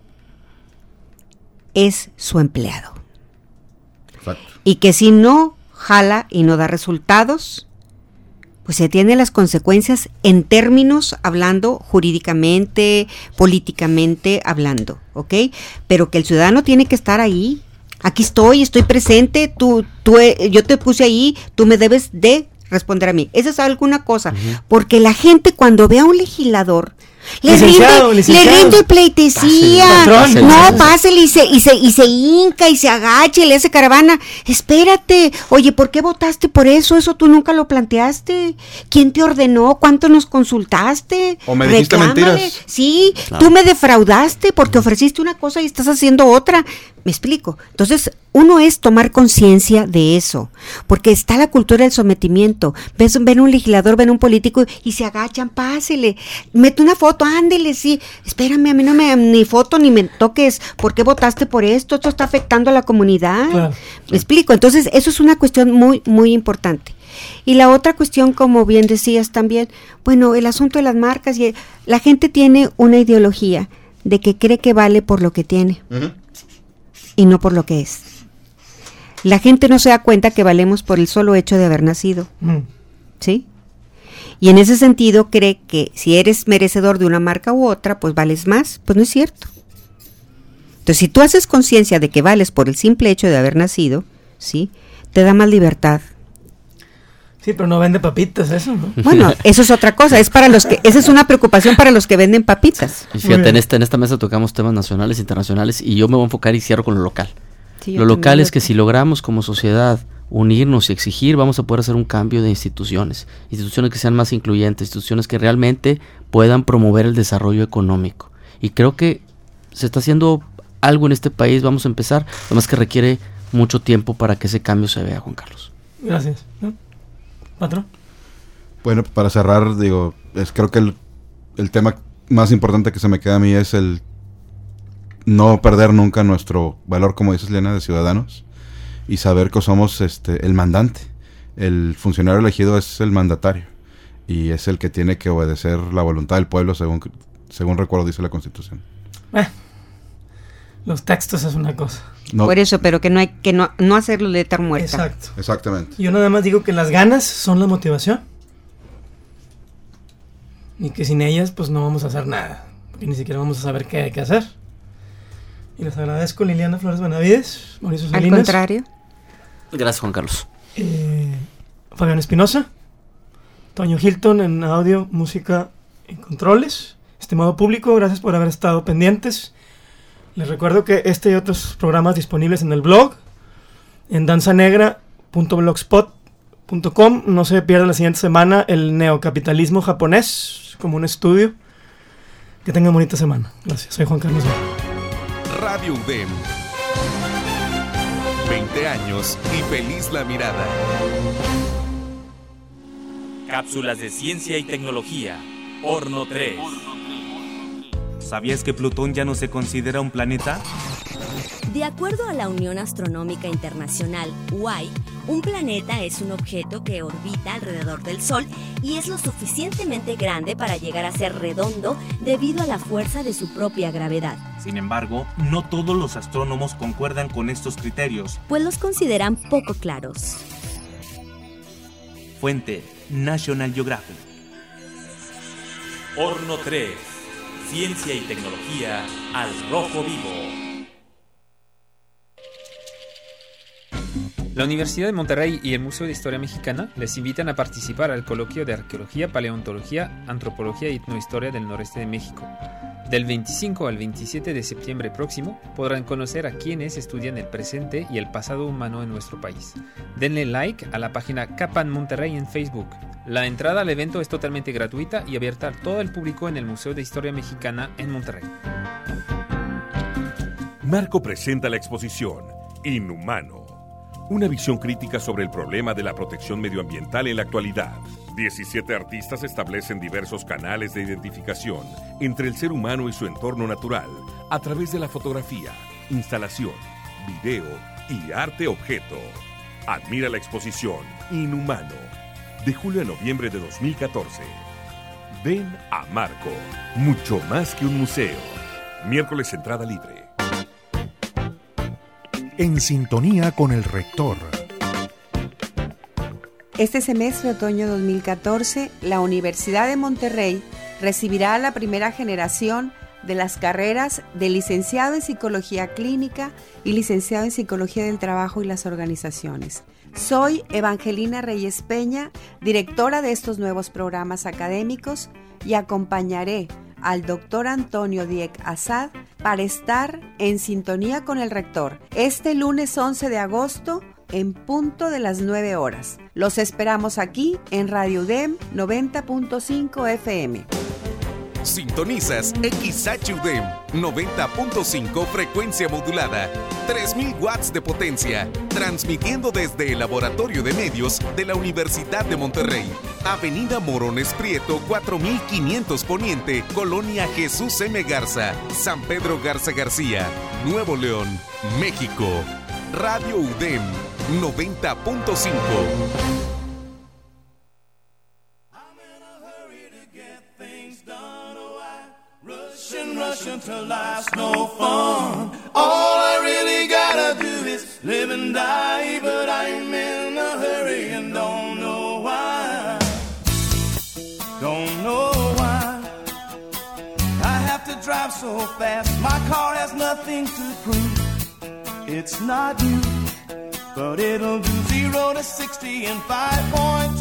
es su empleado. Exacto. Y que si no jala y no da resultados, pues se tienen las consecuencias en términos hablando jurídicamente, políticamente hablando, ¿ok? Pero que el ciudadano tiene que estar ahí. Aquí estoy, estoy presente, tú, tú, yo te puse ahí, tú me debes de responder a mí. Esa es alguna cosa, uh-huh. Porque la gente cuando ve a un legislador le rinde, le rinde pleitesía, pásele, no, pásele, pásele y se, y se, y se hinca y se agacha y le hace caravana. Espérate, oye, ¿por qué votaste por eso? Eso tú nunca lo planteaste. ¿Quién te ordenó? ¿Cuánto nos consultaste? O me dijiste Reclámale. Mentiras. Sí, claro. Tú me defraudaste porque ofreciste una cosa y estás haciendo otra. Me explico. Entonces, uno es tomar conciencia de eso, porque está la cultura del sometimiento. Ves, ven un legislador, ven un político y se agachan, pásele, mete una foto, ándele, sí, espérame, a mí no me ni foto ni me toques, ¿por qué votaste por esto? Esto está afectando a la comunidad. Claro. Me explico. Entonces, eso es una cuestión muy, muy importante. Y la otra cuestión, como bien decías también, bueno, el asunto de las marcas, y la gente tiene una ideología de que cree que vale por lo que tiene. Uh-huh. Y no por lo que es. La gente no se da cuenta que valemos por el solo hecho de haber nacido. Mm. ¿Sí? Y en ese sentido cree que si eres merecedor de una marca u otra, pues vales más. Pues no es cierto. Entonces, si tú haces conciencia de que vales por el simple hecho de haber nacido, ¿sí? Te da más libertad. Sí, pero no vende papitas eso, ¿no? Bueno, eso es otra cosa, es para los que, esa es una preocupación para los que venden papitas. Y fíjate, en esta, en esta mesa tocamos temas nacionales, internacionales, y yo me voy a enfocar y cierro con lo local. Sí, lo local es que si logramos como sociedad unirnos y exigir, vamos a poder hacer un cambio de instituciones, instituciones que sean más incluyentes, instituciones que realmente puedan promover el desarrollo económico. Y creo que se está haciendo algo en este país, vamos a empezar, además que requiere mucho tiempo para que ese cambio se vea, Juan Carlos. Gracias. ¿No? ¿Patrón? Bueno, para cerrar, digo, es creo que el, el tema más importante que se me queda a mí es el no perder nunca nuestro valor, como dices, Lena, de ciudadanos, y saber que somos este el mandante. El funcionario elegido es el mandatario y es el que tiene que obedecer la voluntad del pueblo, según según recuerdo dice la Constitución. Eh, los textos es una cosa. No. Por eso, pero que no hay que no, no hacerlo de letra muerta. Exacto. Exactamente. Yo nada más digo que las ganas son la motivación. Y que sin ellas, pues no vamos a hacer nada. Porque ni siquiera vamos a saber qué hay que hacer. Y les agradezco, Liliana Flores Benavides, Mauricio Salinas. Al contrario. Gracias, Juan Carlos. Eh, Fabián Espinosa, Toño Hilton en audio, música y controles. Estimado público, gracias por haber estado pendientes. Les recuerdo que este y otros programas disponibles en el blog, en danzanegra punto blogspot punto com. No se pierda la siguiente semana el neocapitalismo japonés como un estudio. Que tengan bonita semana. Gracias. Soy Juan Carlos. Radio U D E M. veinte años y feliz la mirada. Cápsulas de ciencia y tecnología. Horno tres. ¿Sabías que Plutón ya no se considera un planeta? De acuerdo a la Unión Astronómica Internacional, U A I, un planeta es un objeto que orbita alrededor del Sol y es lo suficientemente grande para llegar a ser redondo debido a la fuerza de su propia gravedad. Sin embargo, no todos los astrónomos concuerdan con estos criterios, pues los consideran poco claros. Fuente: National Geographic. Horno tres. Ciencia y tecnología al rojo vivo. La Universidad de Monterrey y el Museo de Historia Mexicana les invitan a participar al coloquio de Arqueología, Paleontología, Antropología y Etnohistoria del Noreste de México. Del veinticinco al veintisiete de septiembre próximo podrán conocer a quienes estudian el presente y el pasado humano en nuestro país. Denle like a la página Capan Monterrey en Facebook. La entrada al evento es totalmente gratuita y abierta a todo el público en el Museo de Historia Mexicana en Monterrey. Marco presenta la exposición Inhumano, una visión crítica sobre el problema de la protección medioambiental en la actualidad. diecisiete artistas establecen diversos canales de identificación entre el ser humano y su entorno natural a través de la fotografía, instalación, video y arte objeto. Admira la exposición Inhumano, de julio a noviembre de dos mil catorce. Ven a Marco, mucho más que un museo. Miércoles, entrada libre. En sintonía con el rector. Este semestre otoño dos mil catorce, la Universidad de Monterrey recibirá a la primera generación de las carreras de licenciado en Psicología Clínica y licenciado en Psicología del Trabajo y las Organizaciones. Soy Evangelina Reyes Peña, directora de estos nuevos programas académicos, y acompañaré al doctor Antonio Dieck Assad para estar en sintonía con el rector este lunes once de agosto en punto de las nueve horas. Los esperamos aquí en Radio U D E M noventa punto cinco F M. Sintonizas X H U D E M noventa punto cinco frecuencia modulada, tres mil watts de potencia, transmitiendo desde el Laboratorio de Medios de la Universidad de Monterrey. Avenida Morones Prieto cuatro mil quinientos Poniente, Colonia Jesús M. Garza, San Pedro Garza García, Nuevo León, México. Radio U D E M noventa punto cinco. Rushing till life's no fun. All I really gotta do is live and die, but I'm in a hurry and don't know why. Don't know why I have to drive so fast. My car has nothing to prove. It's not new, but it'll do zero to sixty in five point